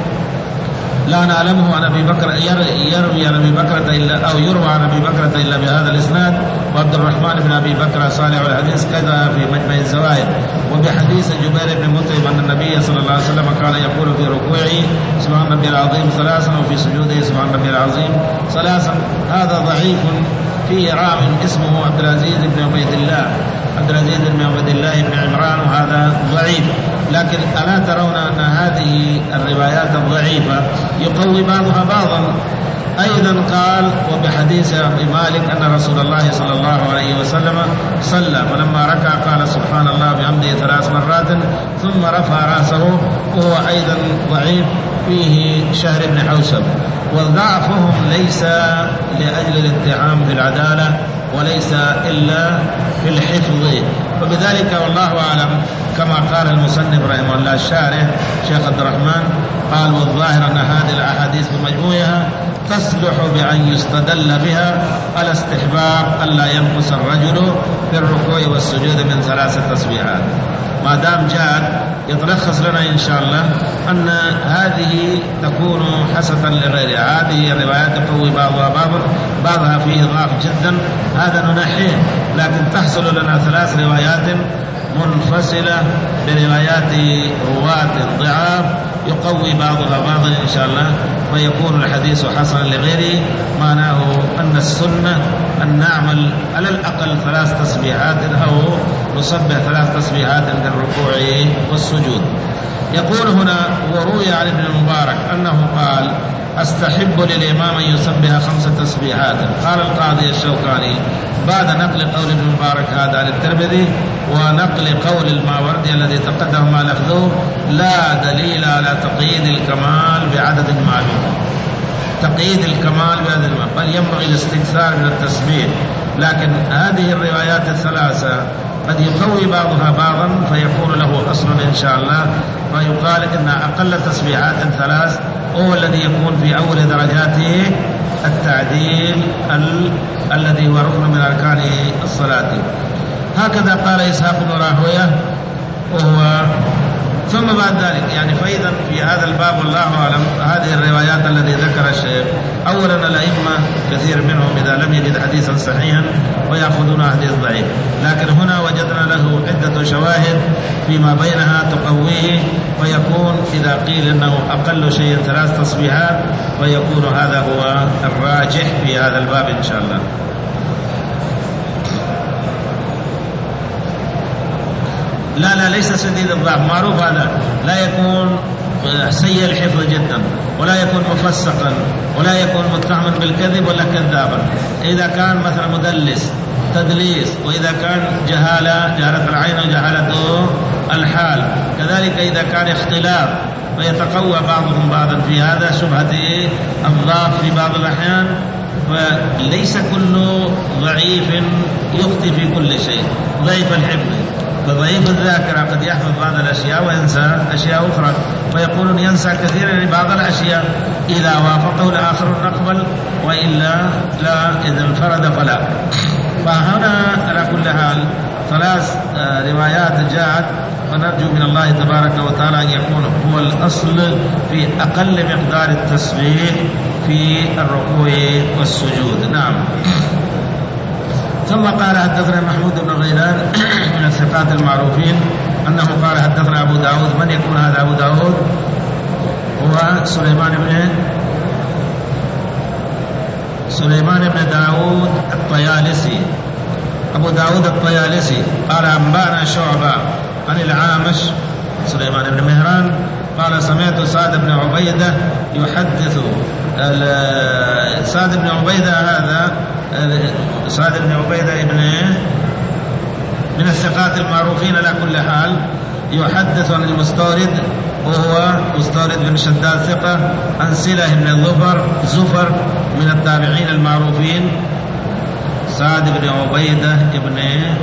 لا نعلمه عن أبي بكر يروي عن أبي بكرة إلا أو يروى عن أبي بكرة إلا بهذا الإسناد. وعبد الرحمن بن أبي بكر صالح الحديث كذا في مجمع الزوائد. وبحديث جبير بن مطعم أن النبي صلى الله عليه وسلم كان يقول في ركوعه سبحان ربي العظيم ثلاثا، وفي سجوده سبحان ربي العظيم ثلاثا. هذا ضعيف فيه راوي اسمه عبد العزيز بن عبيد الله عبد العزيز بن عبد الله بن عمران، وهذا ضعيف. لكن ألا ترون أن هذه الروايات الضعيفة يقوي بعضها بعضا؟ أيضا قال وبحديث أبي مالك أن رسول الله صلى الله عليه وسلم صلى فلما ركع قال سبحان الله بحمده ثلاث مرات ثم رفع رأسه، وهو أيضا ضعيف فيه شهر بن حوشب. وضعفهم ليس لأجل الاتهام في العدالة وليس إلا في الحفظ، وبذلك والله أعلم كما قال المصنف رحمه الله الشارح شيخ عبد الرحمن قال والظاهر أن هذه الأحاديث بمجموعها تصلح بأن يستدل بها على استحباب ألا ينقص الرجل في الركوع والسجود من ثلاثة تسبيحات. ما دام جاء يتلخص لنا إن شاء الله أن هذه تكون حسنة لغيرها. هذه الروايات تقوي بعضها بعضا، بعضها فيه ضعف جدا، هذا ننحيه، لكن تحصل لنا ثلاث روايات منفصلة بروايات رواة ضعاف يقوي بعضها بعضا إن شاء الله، ويكون الحديث حسنا لغيره. معناه أن السنة أن نعمل على الأقل ثلاث تسبيحات أو نصبح ثلاث تسبيحات عند الركوع والسجود. يقول هنا وروي عن ابن المبارك أنه قال أستحب للإمام أن يسبح خمس تسبيحات. قال القاضي الشوكاني بعد نقل قول ابن المبارك هذا عن الترمذي ونقل قول الماوردي الذي تقدم ما لفظه لا دليل على تقييد الكمال بعدد معلوم، تقييد الكمال بعدد المعلوم، بل ينبغي الاستكثار من التسبيح. لكن هذه الروايات الثلاثة قد يقوي بعضها بعضا فيكون له أصل إن شاء الله، فيقال إن أقل تسبيحات ثلاث هو الذي يكون في أول درجاته التعديل ال... الذي هو ركن من أركان الصلاة. هكذا قال إسحاق بن راهويه. وهو ثم بعد ذلك يعني فإذا في هذا الباب والله أعلم هذه الروايات التي ذكر الشيخ أولا الأئمة كثير منهم إذا لم يجد حديثا صحيحا ويأخذون حديث ضعيف، لكن هنا وجدنا له عدة شواهد فيما بينها تقويه، فيكون إذا قيل أنه أقل شيء ثلاث تصبيحات فيكون هذا هو الراجح في هذا الباب إن شاء الله. لا لا ليس شديد الضعف، معروف هذا، لا يكون سيء الحفظ جدا ولا يكون مفسقا ولا يكون متهما بالكذب ولا كذابا. إذا كان مثلا مدلس تدليس، وإذا كان جهالة جهالة العين وجهالة الحال، كذلك إذا كان اختلاف ويتقوى بعضهم بعضا في هذا شبهة الضعف في بعض الأحيان. فليس كل ضعيف يخطئ في كل شيء، ضعيف الحفظ فضعيف الذاكرة قد يحفظ بعض الأشياء وينسى أشياء أخرى، ويقولون ينسى كثيرا لبعض الأشياء، إذا وافقه الآخر نقبل وإلا لا، إذا انفرد فلا. فهنا على كل حال ثلاث روايات جاءت، ونرجو من الله تبارك وتعالى أن يكون هو الأصل في أقل مقدار التسبيح في الركوع والسجود. نعم. ثم قال حدثنا محمود بن غيلان من الثقات المعروفين أنه قال حدثنا أبو داود. من يكون هذا أبو داود؟ هو سليمان بن سليمان بن داود الطيالسي، أبو داود الطيالسي. قال أنبأنا شعبة عن العامش سليمان بن مهران قال سمعت سعد بن عبيدة يحدث. سعد بن عبيدة هذا سعد بن عبيدة ابن من الثقات المعروفين على كل حال، يحدث عن المستورد وهو مستورد بن شداد ثقة، عن سلة بن زفر زفر من التابعين المعروفين. سعد بن عبيدة ابن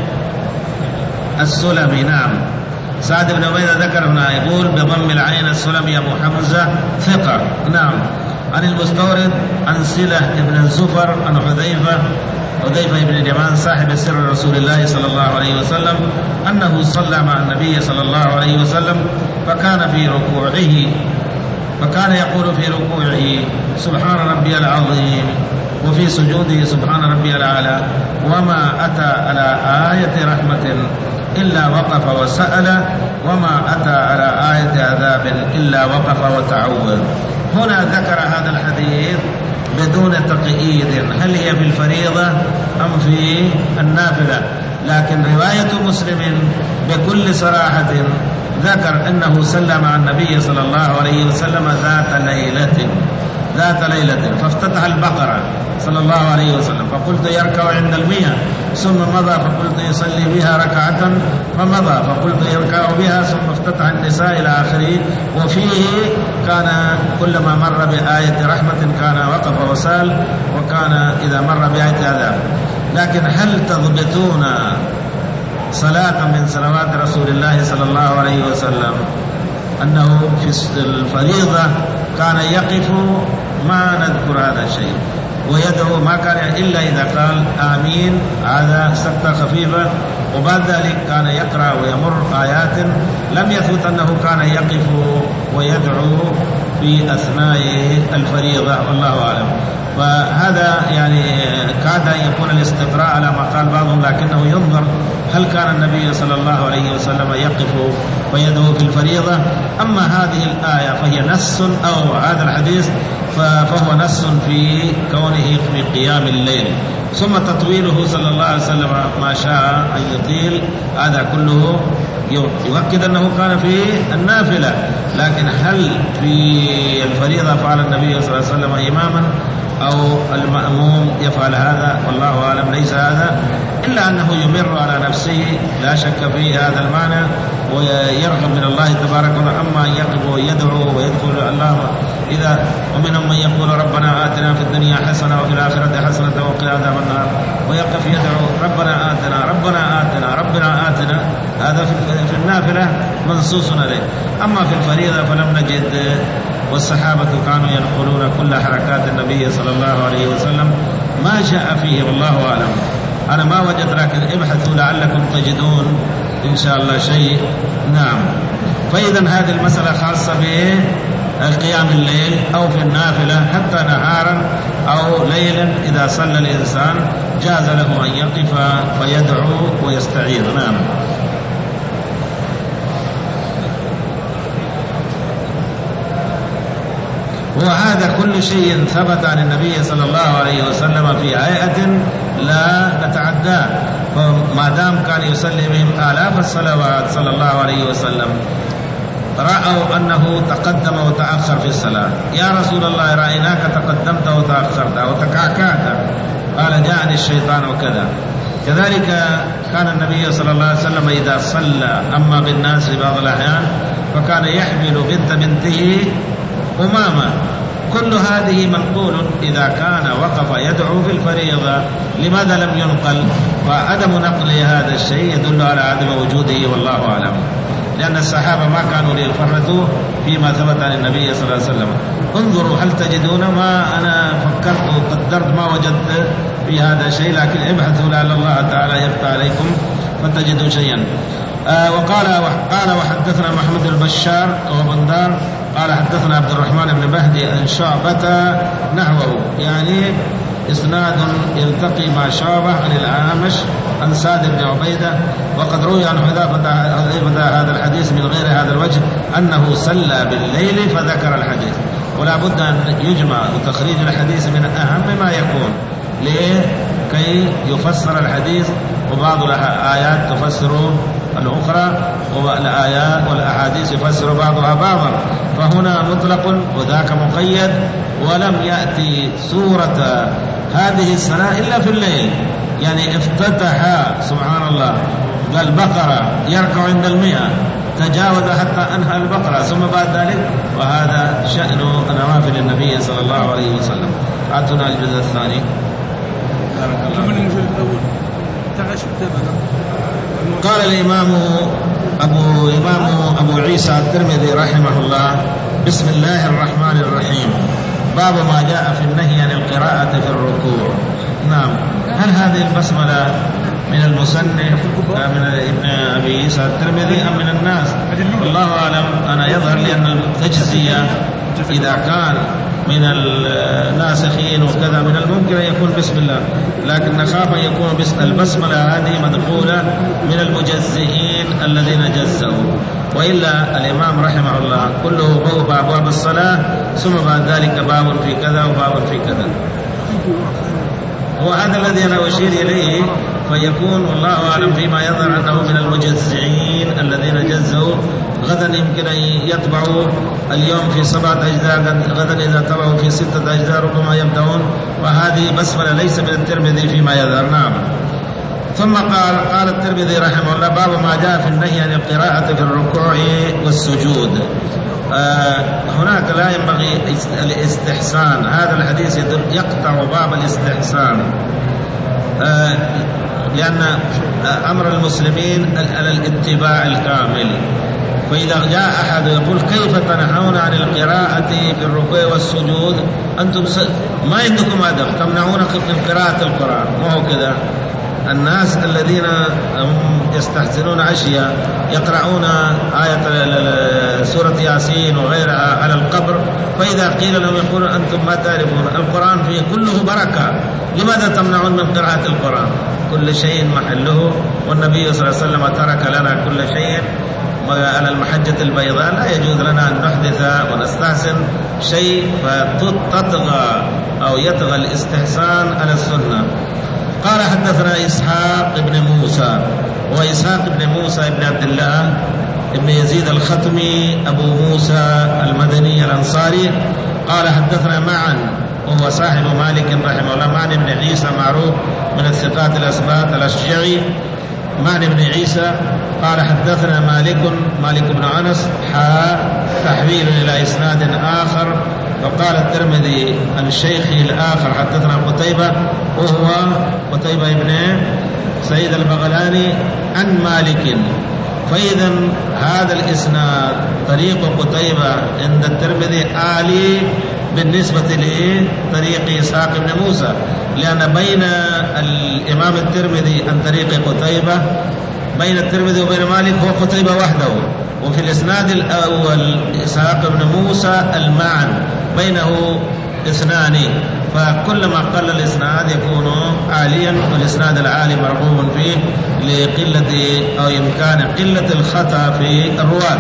السلمي. نعم. سعد بن عبيدة ذكر هنا يقول بضم العين السلمي أبو حمزة ثقة. نعم. عن المستورد عن سلة بن زفر عن حذيفة حذيفة بن اليمان صاحب سر رسول الله صلى الله عليه وسلم أنه صلى مع النبي صلى الله عليه وسلم فكان في ركوعه فكان يقول في ركوعه سبحان ربي العظيم، وفي سجوده سبحان ربي الأعلى، وما أتى على آية رحمة إلا وقف وسأل، وما أتى على آية عذاب إلا وقف وتعوذ. هنا ذكر هذا الحديث بدون تقييد هل هي في الفريضة أم في النافلة. لكن رواية مسلم بكل صراحة ذكر أنه صلى مع النبي صلى الله عليه وسلم ذات ليلة ذات ليلة فافتتح البقرة صلى الله عليه وسلم، فقلت يركع عند المئة، ثم مضى فقلت يصلي بها ركعة فمضى، فقلت يركع بها، ثم افتتح النساء إلى آخره. وفيه كان كلما مر بآية رحمة كان وقف وسال، وكان إذا مر بآية عذاب. لكن هل تضبطون صلاة من صلوات رسول الله صلى الله عليه وسلم أنه في الفريضة كان يقف؟ ما نذكر هذا الشيء، ويدعو ما كان إلا إذا قال آمين، هذا سكتة خفيفة، وبعد ذلك كان يقرأ ويمر آيات. لم يثبت أنه كان يقف ويدعو في أثناء الفريضة، والله أعلم. فهذا يعني كاد أن يكون الاستقراء على ما قال بعضهم، لكنه ينظر هل كان النبي صلى الله عليه وسلم يقف ويدعو في الفريضة. أما هذه الآية فهي نص، أو هذا الحديث فهو نص في كونه في قيام الليل، ثم تطويله صلى الله عليه وسلم ما شاء أن يطيل، هذا كله يؤكد أنه كان في النافلة. لكن هل في الفريضة فعل النبي صلى الله عليه وسلم إماما أو المأموم يفعل هذا؟ والله أعلم. ليس هذا إلا أنه يمر على نفسه، لا شك في هذا المعنى، ويرغب من الله تبارك وتعالى. أما أن يقف ويدعو ويدخل الله إذا ومنهم من يقول ربنا آتنا في الدنيا حسنة وفي الآخرة حسنة وقنا عذاب النار، ويقف يدعو ربنا آتنا ربنا آتنا ربنا آتنا، هذا في النافلة منصوص عليه. أما في الفريضة فلم نجد، والصحابة كانوا ينقلون كل حركات النبي صلى الله عليه وسلم ما جاء فيه، والله أعلم. أنا ما وجدت، لكن ابحثوا لعلكم تجدون إن شاء الله شيء. نعم. فإذا هذه المسألة خاصة بقيام الليل أو في النافلة، حتى نهارا أو ليلا إذا صلى الإنسان جاز له أن يقف ويدعو ويستعيذ. نعم. وهذا كل شيء ثبت عن النبي صلى الله عليه وسلم في هيئة لا نتعداه، فما دام كان يصلي بهم آلاف الصلوات صلى الله عليه وسلم، رأوا أنه تقدم وتأخر في الصلاة. يا رسول الله رأيناك تقدمت وتأخرت أو تكعكعت، قال جاءني الشيطان وكذا. كذلك كان النبي صلى الله عليه وسلم إذا صلى أما بالناس بعض الأحيان فكان يحمل بنت بنته أمامة. كل هذه منقول إذا كان وقف يدعو في الفريضة. لماذا لم ينقل؟ وعدم نقل هذا الشيء يدل على عدم وجوده، والله أعلم، لأن الصحابة ما كانوا ليفرطوا فيما ثبت عن النبي صلى الله عليه وسلم. انظروا هل تجدون ما أنا فكرت وقدرت ما وجدت في هذا الشيء، لكن ابحثوا لعل الله تعالى يفتح عليكم فتجدوا شيئا. آه وقال قال وحدثنا محمد البشار وبندار قال حدثنا عبد الرحمن بن مهدي عن شعبة نحوه، يعني إسناد يلتقي مع شعبة عن الأعمش عن سعد بن عبيدة. وقد روي عن حذيفة هذا الحديث من غير هذا الوجه أنه صلى بالليل فذكر الحديث. ولا بد أن يجمع وتخريج الحديث من أهم ما يكون، ليه؟ كي يفسر الحديث، وبعض الآيات تفسر الأخرى، والآيات والأحاديث يفسر بعضها بعضا. فهنا مطلق وذاك مقيد، ولم يأتي سورة هذه الصلاة إلا في الليل. يعني افتتح سبحان الله بالبقرة يركع عند المئة، تجاوز حتى أنهى البقرة، ثم بعد ذلك وهذا شأن نوافل النبي صلى الله عليه وسلم. أعطنا الجزء الثاني. قال الإمام أبو إمام أبو عيسى الترمذي رحمه الله: بسم الله الرحمن الرحيم. باب ما جاء في النهي عن القراءة في الركوع. نعم. هل هذه البسملة من المصنف من ابن أبي عيسى الترمذي أم من الناس؟ والله أعلم. أنا يظهر لي أن التجزية إذا كان من الناسخين وكذا من الممكن أن يكون بسم الله، لكن نخاف أن يكون البسملة هذه مدخولة من المجزئين الذين جزأوا. وإلا الإمام رحمه الله كله هو أبواب الصلاة، ثم بعد ذلك باب في كذا وباب في كذا. وهذا الذي أنا أشير إليه، فيكون والله أعلم فيما يظهر أنه من المجزئين الذين جزوا. غدا يمكن أن يطبعوا اليوم في سبعة أجزاء، غدا إذا طبعوا في ستة أجزاء ربما يبدأون، وهذه بسملة ليس من الترمذي فيما يظهر. نعم. ثم قال قال الترمذي رحمه الله: باب ما جاء في النهي عن القراءة في الركوع والسجود. آه هناك لا ينبغي الاستحسان، هذا الحديث يقطع باب الاستحسان، آه لأن أمر المسلمين على الاتباع الكامل. فإذا جاء أحد يقول: كيف تنهون عن القراءة في الركوع والسجود؟ أنتم ما عندكم أدب، تمنعون من قراءة القرآن. ما هو كذا. الناس الذين يستحسنون أشياء يقرؤون آية سورة ياسين وغيرها على القبر، فإذا قيل لهم يقولون: أنتم ما تعرفون القرآن فيه كله بركة، لماذا تمنعون من قراءة القرآن؟ كل شيء محله، والنبي صلى الله عليه وسلم ترك لنا كل شيء على المحجة البيضاء. لا يجوز لنا أن نحدث ونستحسن شيء فتطغى أو يطغى الاستحسان على السنة. قال: حدثنا إسحاق بن موسى، وإسحاق بن موسى بن عبد الله بن يزيد الختمي أبو موسى المدني الأنصاري. قال: حدثنا معا، وهو صاحب مالك رحمه الله، معن بن عيسى معروف من الثقات الأثبات الأشجعي، معن بن عيسى. قال: حدثنا مالك مالك بن أنس حا تحويل إلى إسناد آخر. وقال الترمذي عن الشيخ الآخر: حدثنا قتيبة، وهو قتيبة بن سعيد البغلاني، عن مالك. فإذا هذا الإسناد طريق قتيبة عند الترمذي عالي بالنسبة لطريق إسحاق بن موسى، لأن بين الإمام الترمذي عن طريق قتيبة، بين الترمذي وبين مالك هو قتيبة وحده، وفي الإسناد الأول إسحاق بن موسى المعن بينه اثنان، فكلما قل الإسناد يكون عاليا، والإسناد العالي مرغوب فيه لقلة أو إمكان قلة الخطأ في الرواة.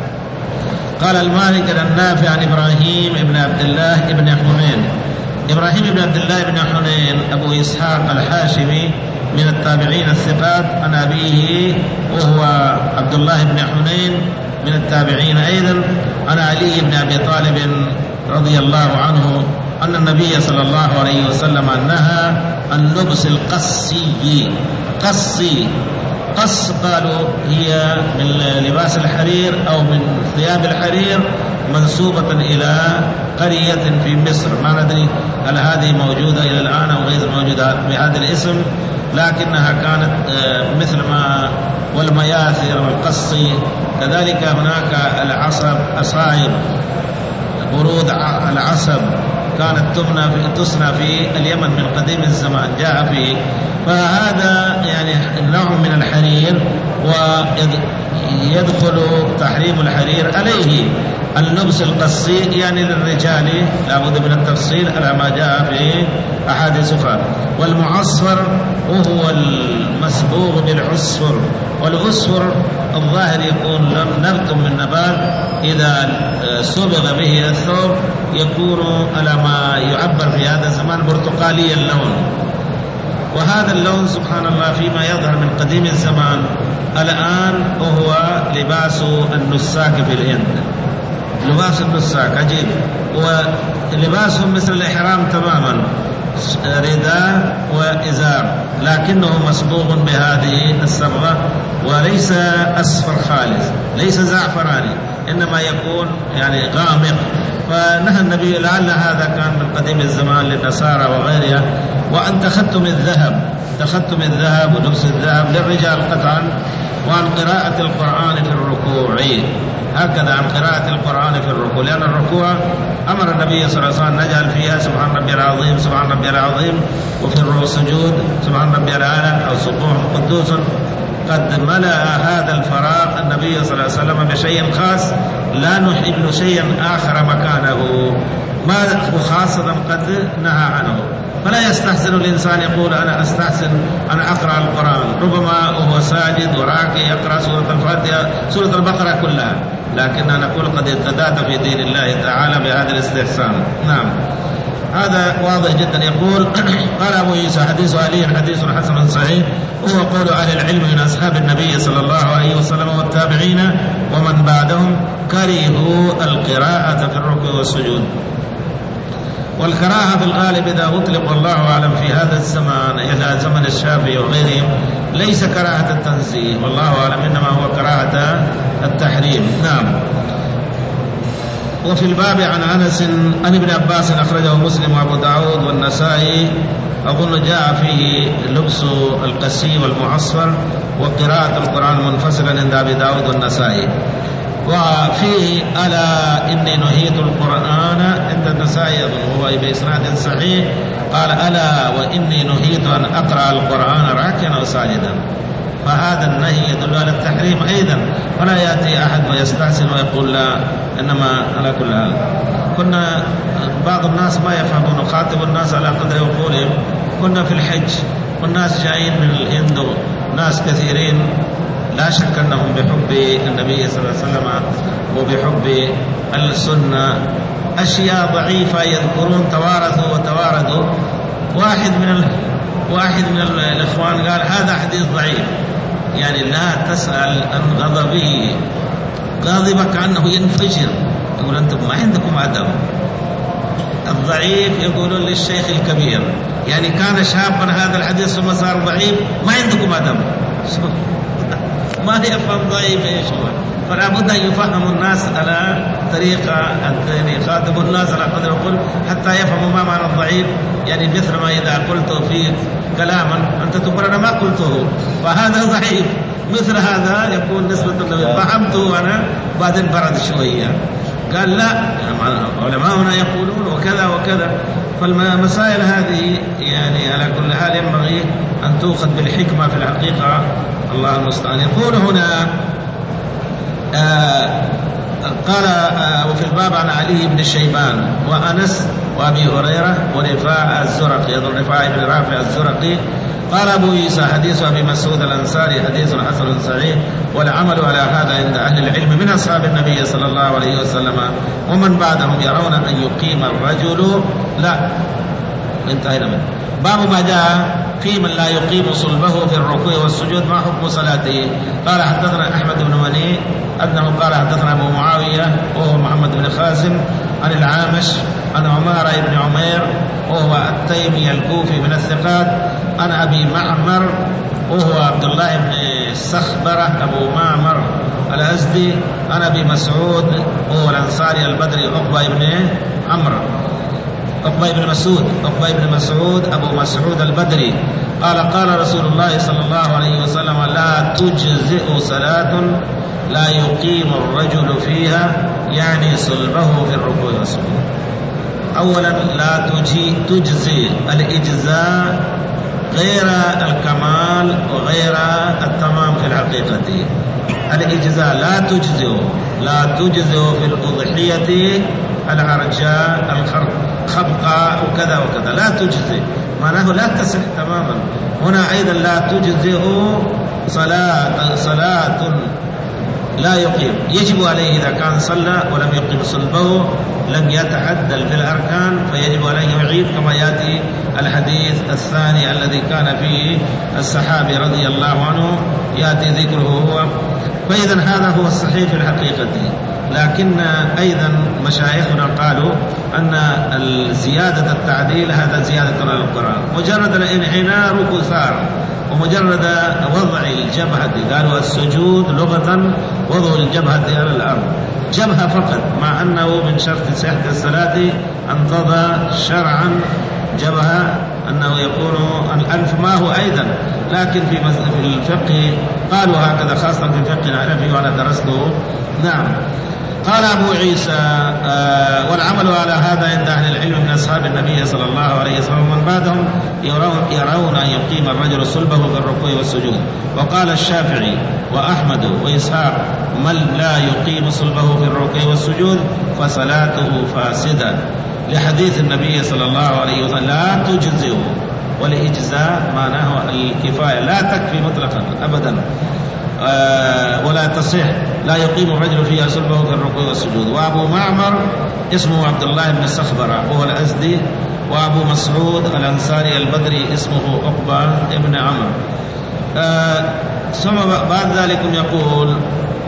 قال المالك النافع عن إبراهيم بن عبد الله بن حنين. إبراهيم بن عبد الله بن حنين أبو إسحاق الحاشمي من التابعين الثقات، عن أبيه وهو عبد الله بن حنين من التابعين أيضا، عن علي بن أبي طالب رضي الله عنه أن النبي صلى الله عليه وسلم نهى عن لبس القصي. قصي قص قالوا هي من لباس الحرير أو من ثياب الحرير، منسوبة إلى قرية في مصر، ما ندري هل هذه موجودة إلى الآن أو غير موجودة بهذا الاسم، لكنها كانت مثل ما والمياثر والقصي. كذلك هناك العصب، أصايب برود العصب كانت تبنى في تصنع في اليمن من قديم الزمان، جاء فيه. فهذا يعني نوع من الحرير، ويدخل تحريم الحرير عليه. اللبس القصي يعني للرجال لابد من التفصيل على ما جاء في أحاديث أخرى. والمعصفر وهو المسبوغ بالعصفر، والعصفر الظاهر يكون نبت من نبات إذا صبغ به الثوب يكون على ما يعبر في هذا الزمان برتقالي اللون. وهذا اللون سبحان الله فيما يظهر من قديم الزمان الآن وهو لباس النساك في الهند، لباس النساك عجيب، ولباسهم مثل الإحرام تماما، رداء وإزار، لكنه مصبوغ بهذه الصبغة، وليس أصفر خالص، ليس زعفراني، إنما يكون يعني غامق. فنهى النبي لعل هذا كان من قديم الزمان للنصارى وغيرها. وأن تختم الذهب، تختم الذهب ولبس الذهب للرجال قطعا. وعن قراءة القرآن في الركوع، هكذا عن قراءة القرآن في الركوع، لأن الركوع أمر النبي صلى الله عليه وسلم نجعل فيها سبحان ربي العظيم سبحان ربي العظيم، وفي السجود سبحان ربي الأعلى أو سبوح قدوس. قد ملأ هذا الفراغ النبي صلى الله عليه وسلم بشيء خاص لا نحب شيئا آخر مكانه، ما وخاصة قد نهى عنه. فلا يستحسن الإنسان يقول أنا أستحسن أنا أقرأ القرآن، ربما وهو ساجد وراكع يقرأ سورة الفاتحة سورة البقرة كلها، لكننا نقول قد ابتدأت في دين الله تعالى بهذا الاستحسان. نعم هذا واضح جدا. يقول قال أبو عيسى حديث علي حديث حسن صحيح، وهو قول أهل العلم من أصحاب النبي صلى الله عليه وسلم والتابعين ومن بعدهم كرهوا القراءة في الركوع والسجود. والكراهة في الغالب إذا أطلق والله أعلم في هذا الزمان إلى زمن الشافعي وغيرهم ليس كراهة التنزيه والله أعلم، إنما هو كراهة التحريم. نعم. وفي الباب عن أنس عن ابن عباس أخرجه مسلم وأبو داود والنسائي، أظن جاء فيه لبس القسي والمعصفر وقراءة القرآن منفصلا عند أبي داود والنسائي. وفيه ألا إني نهيت القرآن عند النسائي وهو بإسناد صحيح، قال ألا وإني نهيت أن أقرأ القرآن راكعا وساجدا. فهذا النهي يدل على التحريم أيضا، ولا يأتي أحد ويستحسن ويقول لا، إنما على كل حال. كنا بعض الناس ما يفهمون، خاطب الناس على قدر عقولهم. كنا في الحج والناس جايين من الهند، ناس كثيرين لا شك أنهم بحب النبي صلى الله عليه وسلم وبحب السنة أشياء ضعيفة يذكرون توارثوا وتواردوا. واحد من ال... واحد من الإخوان قال هذا حديث ضعيف، يعني لا تسأل عن غضبه، غاضبك عنه ينفجر، يقول أنتم ما عندكم أدب. الضعيف يقولون للشيخ الكبير، يعني كان شابا هذا الحديث ثم صار ضعيف، ما عندكم أدب. ما يفهم ضعيف ايش هو، فلا بد ان يفهم الناس على طريقه يعني خاطب الناس على قدر القول حتى يفهموا ما معنى الضعيف. يعني مثل ما اذا قلت في كلاما انت تقول انا ما قلته فهذا ضعيف، مثل هذا يكون نسبه النبي فهمته انا بعدين برد شويه. قال لا، علماؤنا يقولون وكذا وكذا. فالمسائل هذه يعني على كل حال ينبغي أن تؤخذ بالحكمة في الحقيقة، الله المستعان. يقول هنا آه قال آه وفي الباب عن علي بن الشيبان وأنس وأبي هريرة ورفاع الزرقي، يظن رفاع بن رافع الزرقي. قال أبو عيسى حديث أبي مسعود الأنصاري حديث حسن صحيح، والعمل على هذا عند أهل العلم من أصحاب النبي صلى الله عليه وسلم ومن بعدهم يرون أن يقيم الرجل لا انتهينا منه. باب ما جاء في من لا يقيم صلبه في الركوع والسجود ما حكم صلاته. قال حدثنا أحمد بن مني أنه قال حدثنا أبو معاوية وهو محمد بن خازم عن العامش عن عمارة بن عمير وهو التيمي الكوفي من الثقات عن أبي معمر وهو عبد الله بن سخبرة أبو معمر الأزدي عن أبي مسعود وهو الأنصاري البدري عقبة بن عمرو عقبة بن مسعود عقبة بن مسعود أبو مسعود البدري قال قال رسول الله صلى الله عليه وسلم لا تجزئ صلاة لا يقيم الرجل فيها، يعني صلبه في الركوع والسجود. أولا لا تجزي، الإجزاء غير الكمال وغير التمام في الحقيقة. الإجزاء لا تجزئ لا تجزئ في الأضحية العرجاء الخبقاء وكذا وكذا، لا تجزئ معناه لا تصح تماما. هنا أيضا لا تجزئ صلاة صلاة لا يقيم، يجب عليه إذا كان صلى ولم يقيم صلبه لم يتعدل في الأركان فيجب عليه يعيد، كما يأتي الحديث الثاني الذي كان فيه الصحابي رضي الله عنه يأتي ذكره هو. فإذا هذا هو الصحيح في الحقيقة. لكن أيضا مشايخنا قالوا أن زيادة التعديل هذا زيادة على القرآن، مجرد الانحناء كثار ومجرد وضع الجبهة، قالوا السجود لغة وضع الجبهة على الأرض جبهة فقط، مع أنه من شرط صحة الصلاة أن تضع شرعا جبهة، أنه يكون الأنف ما هو أيضا. لكن في الفقه قالوا هكذا خاصة في الفقه الحنفي وأنا درسته. نعم. قال أبو عيسى آه والعمل على هذا عند أهل العلم من أصحاب النبي صلى الله عليه وسلم ومن بعدهم يرون, يرون أن يقيم الرجل صلبه في الركوع والسجود. وقال الشافعي وأحمد وإسحاق من لا يقيم صلبه في الركوع والسجود فصلاته فاسدة، لحديث النبي صلى الله عليه وسلم لا تجزئه، والإجزاء معناه الكفاية، لا تكفي مطلقا أبدا آه ولا تصح، لا يقيم الرجل فيها صلبه في الركوع والسجود. وأبو معمر اسمه عبد الله بن الصخبرة وهو الأزدي، وأبو مسعود الأنصاري البدري اسمه عقبة بن عمرو. آه ثم بعد ذلك يقول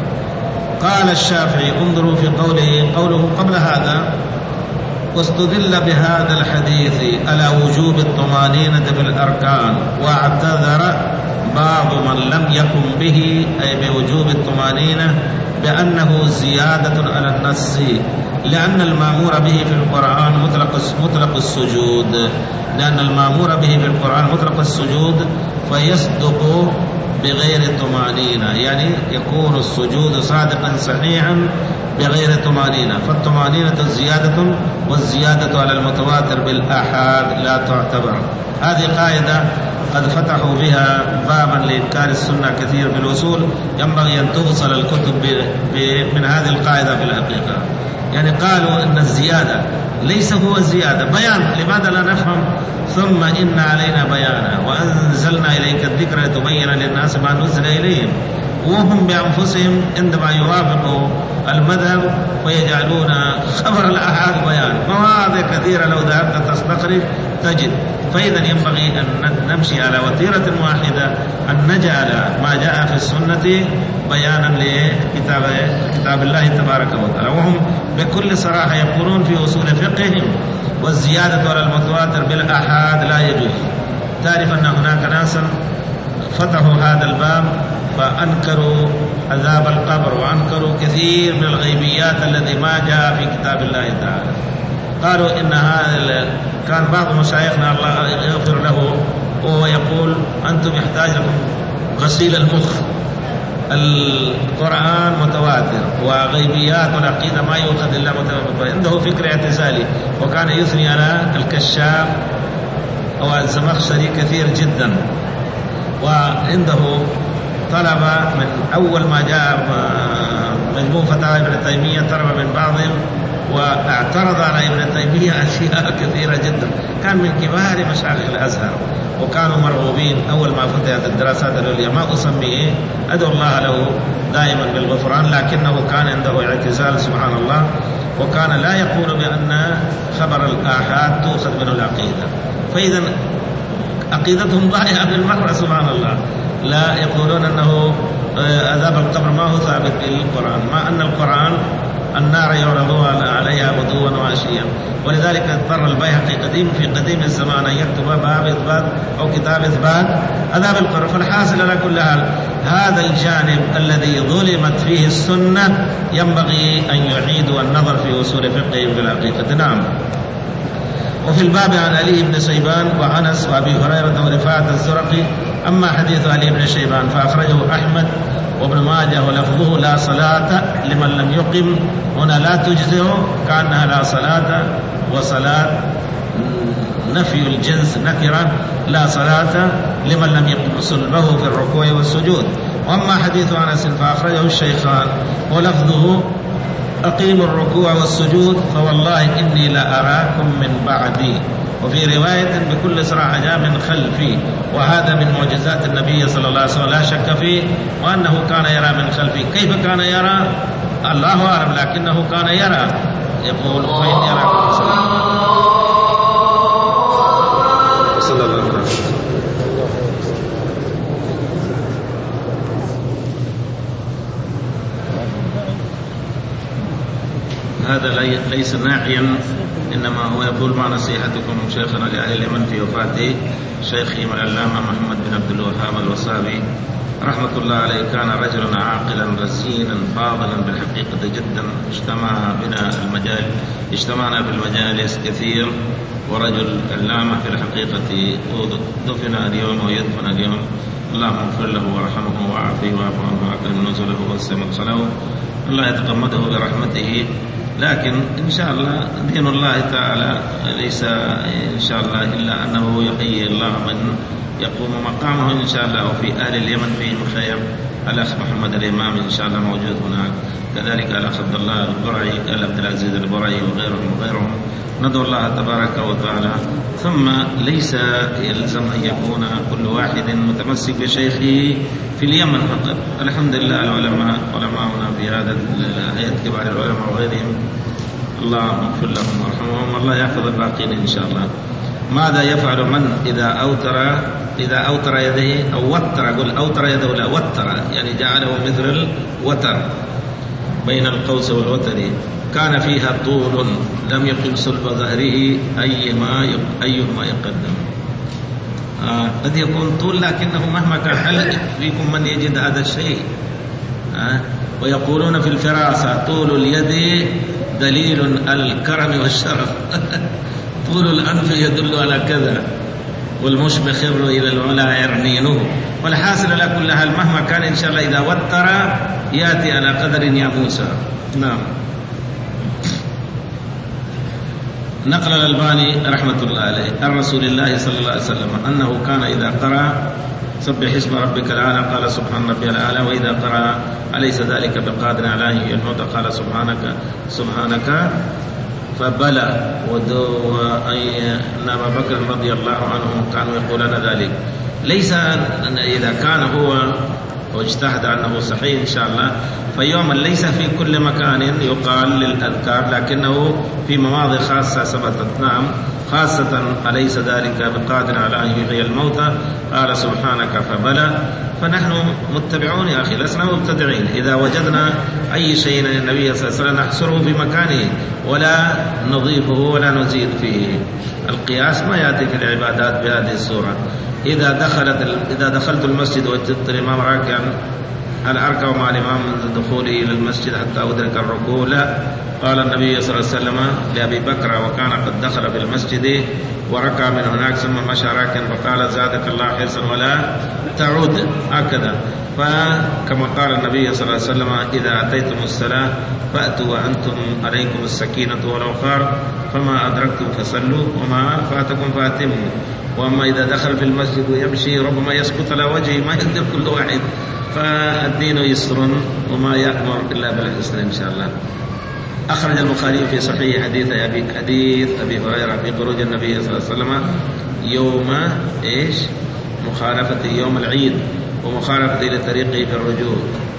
قال الشافعي انظروا في قوله قوله قبل هذا واستدل بهذا الحديث على وجوب الطمأنينة في الأركان، واعتذر بعض من لم يكن به أي بوجوب الطمأنينة بأنه زيادة على النص، لأن المأمور به في القرآن مطلق مطلق السجود لأن المأمور به في القرآن مطلق السجود فيصدق بغير طمأنينة، يعني يكون السجود صادقا صحيحا بغير طمأنينة، فالطمأنينة زيادة، والزيادة على المتواتر بالآحاد لا تعتبر. هذه قاعدة قد فتحوا بها بابا لإنكار السنة كثير في الوصول، ينبغي أن تغسل الكتب من هذه القاعدة في الحقيقة. يعني قالوا إن الزيادة ليس هو الزيادة بيان، لماذا لا نفهم؟ ثم إن علينا بيانا وأنزلنا إليك الذكر لتبين للناس ما نزل إليهم، وهم بأنفسهم عندما يوافقوا المذهب ويجعلون خبر الآحاد بيان. مواضع كثيرة لو ذهبت تستخرج تجد. فإذا ينبغي أن نمشي على وتيرة واحدة، أن نجعل ما جاء في السنة بيانا لكتاب كتاب الله تبارك وتعالى. وهم بكل صراحة يقولون في أصول فقههم والزيادة على المتواتر بالآحاد لا يجوز. تعرف أن هناك ناسا فتحوا هذا الباب فأنكروا عذاب القبر وأنكروا كثير من الغيبيات التي ما جاء في كتاب الله تعالى. قالوا إن هذا كان بعض مشايخنا الله يغفر له وهو يقول أنتم يحتاج لكم غسيل المخ، القرآن متواتر وغيبيات والعقيدة ما يؤخذ إلا متواتر. عنده فكر اعتزالي، وكان يثني على الكشاف أو الزمخشري كثير جدا، وعنده طلبة من أول ما جاء مجموع فتاوى ابن تيمية طلب من بعضهم واعترض على ابن تيمية أشياء كثيرة جدا. كان من كبار مشايخ الأزهر وكانوا مرغوبين أول ما فتحت الدراسات العليا، ما أسميه أدعو الله له دائما بالغفران، لكنه كان عنده اعتزال سبحان الله، وكان لا يقول بأن خبر الآحاد تؤخذ منه العقيدة. فإذا عقيدتهم ضائعة بالمرة سبحان الله. لا يقولون أنه عذاب القبر ما هو ثابت بالقرآن، ما أن القرآن النار يعرضون عليها غدوا وعشيا. ولذلك اضطر البيهقي قديم في قديم الزمان أن يكتب باب إثبات أو كتاب إثبات عذاب القبر. فالحاصل على كل حال هذا الجانب الذي ظلمت فيه السنة ينبغي أن يعيدوا النظر في أصول فقههم في العقيدة. نعم. وفي الباب عن علي بن شيبان وأنس وأبي هريرة ورفاعة الزرقي. أما حديث علي بن شيبان فأخرجه أحمد وابن ماجه ولفظه لا صلاة لمن لم يقم، هنا لا تجزئه كأنها لا صلاة، وصلاة نفي الجنس نكرة، لا صلاة لمن لم يقم صلبه في الركوع والسجود. وأما حديث أنس فأخرجه الشيخان ولفظه أقيموا الركوع والسجود فوالله إني لا أراكم من بعدي، وفي رواية بكل صراحة جاء من خلفي، وهذا من معجزات النبي صلى الله عليه وسلم لا شك فيه، وأنه كان يرى من خلفي. كيف كان يرى الله أعلم، لكنه كان يرى يقول وإن يراكم صلى الله عليه وسلم. هذا ليس ناعيا، إنما هو يقول مع نصيحتكم شيخنا لأهل اليمن في وفاته شيخهم العلامة محمد بن عبد الوهاب الوصابي رحمة الله عليه. كان رجلا عاقلا رزينا فاضلا بالحقيقة جدا، اجتمع بنا المجال اجتمعنا في المجالس كثير، ورجل علامة في الحقيقة دفن اليوم ويدفن اليوم. اللهم اغفر له ورحمه وعافيه وعفو عنه وأكرم نزله ووسع مدخله الله يتغمده برحمته. لكن إن شاء الله دين الله تعالى ليس إن شاء الله إلا أنه يحيي الله من يقوم مقامه إن شاء الله. وفي أهل اليمن فيهم خير، الأخ محمد الإمام إن شاء الله موجود هناك، كذلك الأخ عبد الله البرعي، عبد العزيز البرعي وغيرهم وغيرهم. ندعو الله تبارك وتعالى. ثم ليس يلزم أن يكون كل واحد متمسك بشيخه في اليمن فقط. الحمد لله العلماء علماؤنا في هذا هيئة كبار العلماء وغيرهم، الله يغفر لهم ويرحمهم، الله يحفظ الباقين إن شاء الله. ماذا يفعل من إذا أوتر إذا أوتر يديه أو وتر؟ قل أوتر يده لا وتر، يعني جعله مثل الوتر بين القوس والوتر، كان فيها طول لم يقم صلب ظهره أيما أيهما يقدم. آه قد يكون طول لكنه مهما كان، هل فيكم من يجد هذا الشيء؟ آه ويقولون في الفراسة طول اليد دليل على الكرم والشرف طول الأنف يدل على كذا، والمشبخر إلى العلا يرنينه. والحاصل على كل حال مهما كان إن شاء الله إذا وتر يأتي على قدر يا موسى. نعم. نقل الألباني رحمة الله عليه عن رسول الله صلى الله عليه وسلم أنه كان إذا قرأ سبح اسم ربك الأعلى قال سبحان ربي الأعلى، وإذا قرأ أليس ذلك بقادر على أن يموت قال سبحانك سبحانك فبلى. وأن أبا بكر رضي الله عنه كانوا يقولون ذلك. ليس إذا كان هو واجتهد أنه صحيح إن شاء الله فيوما ليس في كل مكان يقال للأذكار، لكنه في مواضع خاصة ثبتت. نعم، خاصة أليس ذلك بقادر على أن يحيي الموتى قال سبحانك فبلى. فنحن متبعون يا أخي، لسنا مبتدعين. إذا وجدنا أي شيء النبي صلى الله عليه وسلم نحصره في مكانه ولا نضيفه ولا نزيد فيه. القياس ما يأتي في العبادات بهذه الصورة. إذا دخلت إذا دخلت المسجد وجدت الإمام راكعا هل أركع مع الإمام منذ دخوله إلى المسجد حتى أدرك الركوع؟ لا. قال النبي صلى الله عليه وسلم لأبي بكر وكان قد دخل في المسجد وركع من هناك ثم مشى راكعا فقال زادك الله حرصا ولا تعود، هكذا. فكما قال النبي صلى الله عليه وسلم إذا أتيتم الصلاة فأتوا وأنتم عليكم السكينة والوقار فما أدركتم فصلوا وما فاتكم فأتموا. وأما إذا دخل في المسجد ويمشي ربما يسقط على وجهه ما يقدر كل واحد. فالدين يسر وما يأمر إلا باليسر إن شاء الله. أخرج البخاري في صحيح حديث أبي حديث أبي هريرة في خروج النبي صلى الله عليه وسلم يوم إيش مخالفة يوم العيد ومخالفة لطريقه في الرجوع،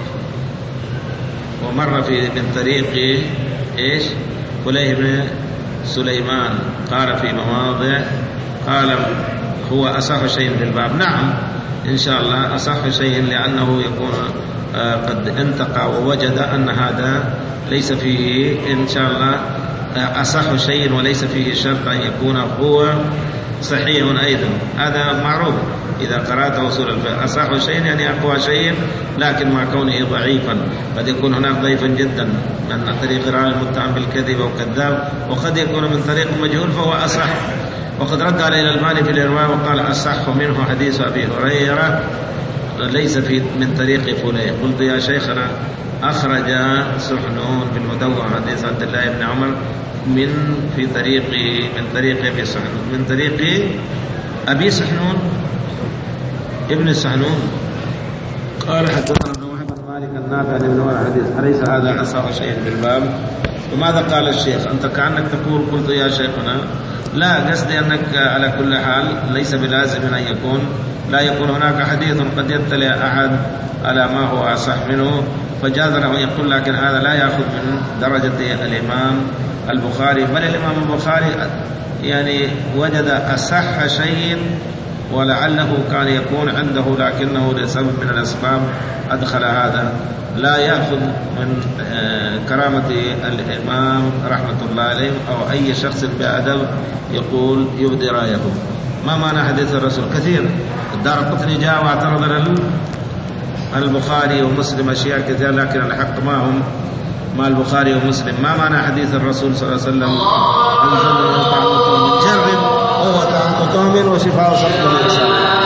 ومر في من طريق إيش فليه بن سليمان قال في مواضع قال هو أصح شيء في الباب. نعم إن شاء الله أصح شيء لأنه يكون قد انتقى ووجد أن هذا ليس فيه إن شاء الله أصح شيء وليس فيه شرط أن يكون هو صحيح أيضا. هذا معروف إذا قرأت وصول الفقه. أصح شيء يعني أقوى شيء، لكن مع كونه ضعيفا قد يكون هناك ضعيفا جدا من طريق راوي المتهم بالكذب أو كذاب، وقد يكون من طريق مجهول فهو أصح. وقد رد عليه الألباني في الإرواء وقال أصح منه حديث أبي هريرة ليس في من طريق فلان. قلت يا شيخنا أخرج سحنون في المدون حديث عبد الله بن عمر من في طريق من طريق أبي سحنون من طريق أبي سحنون ابن سحنون قال حدثنا ابن وهب بن مالك النافع عن ابن عمر حديث أليس هذا أصح شيء في الباب؟ وماذا قال الشيخ؟ أنت كأنك تقول قلت يا شيخنا لا، قصدي أنك على كل حال ليس بلازم أن يكون لا يكون هناك حديث قد يطلع أحد على ما هو أصح منه فجاز له أن يقول، لكن هذا لا يأخذ من درجة الإمام البخاري، بل الإمام البخاري يعني وجد أصح شيء ولعله كان يكون عنده لكنه لسبب من الأسباب أدخل هذا. لا يأخذ من كرامة الإمام رحمة الله عليه أو أي شخص بأدب يقول يبدي رأيه. ما معنى حديث الرسول؟ كثير. الدارقطني جاء واعترض على البخاري ومسلم أشياء كثيرة، لكن الحق ما هم مع البخاري ومسلم. ما معنى حديث الرسول صلى الله عليه وسلم أنزل طعمته من جر وهو طعم طعم وشفاء صدق الإنسان؟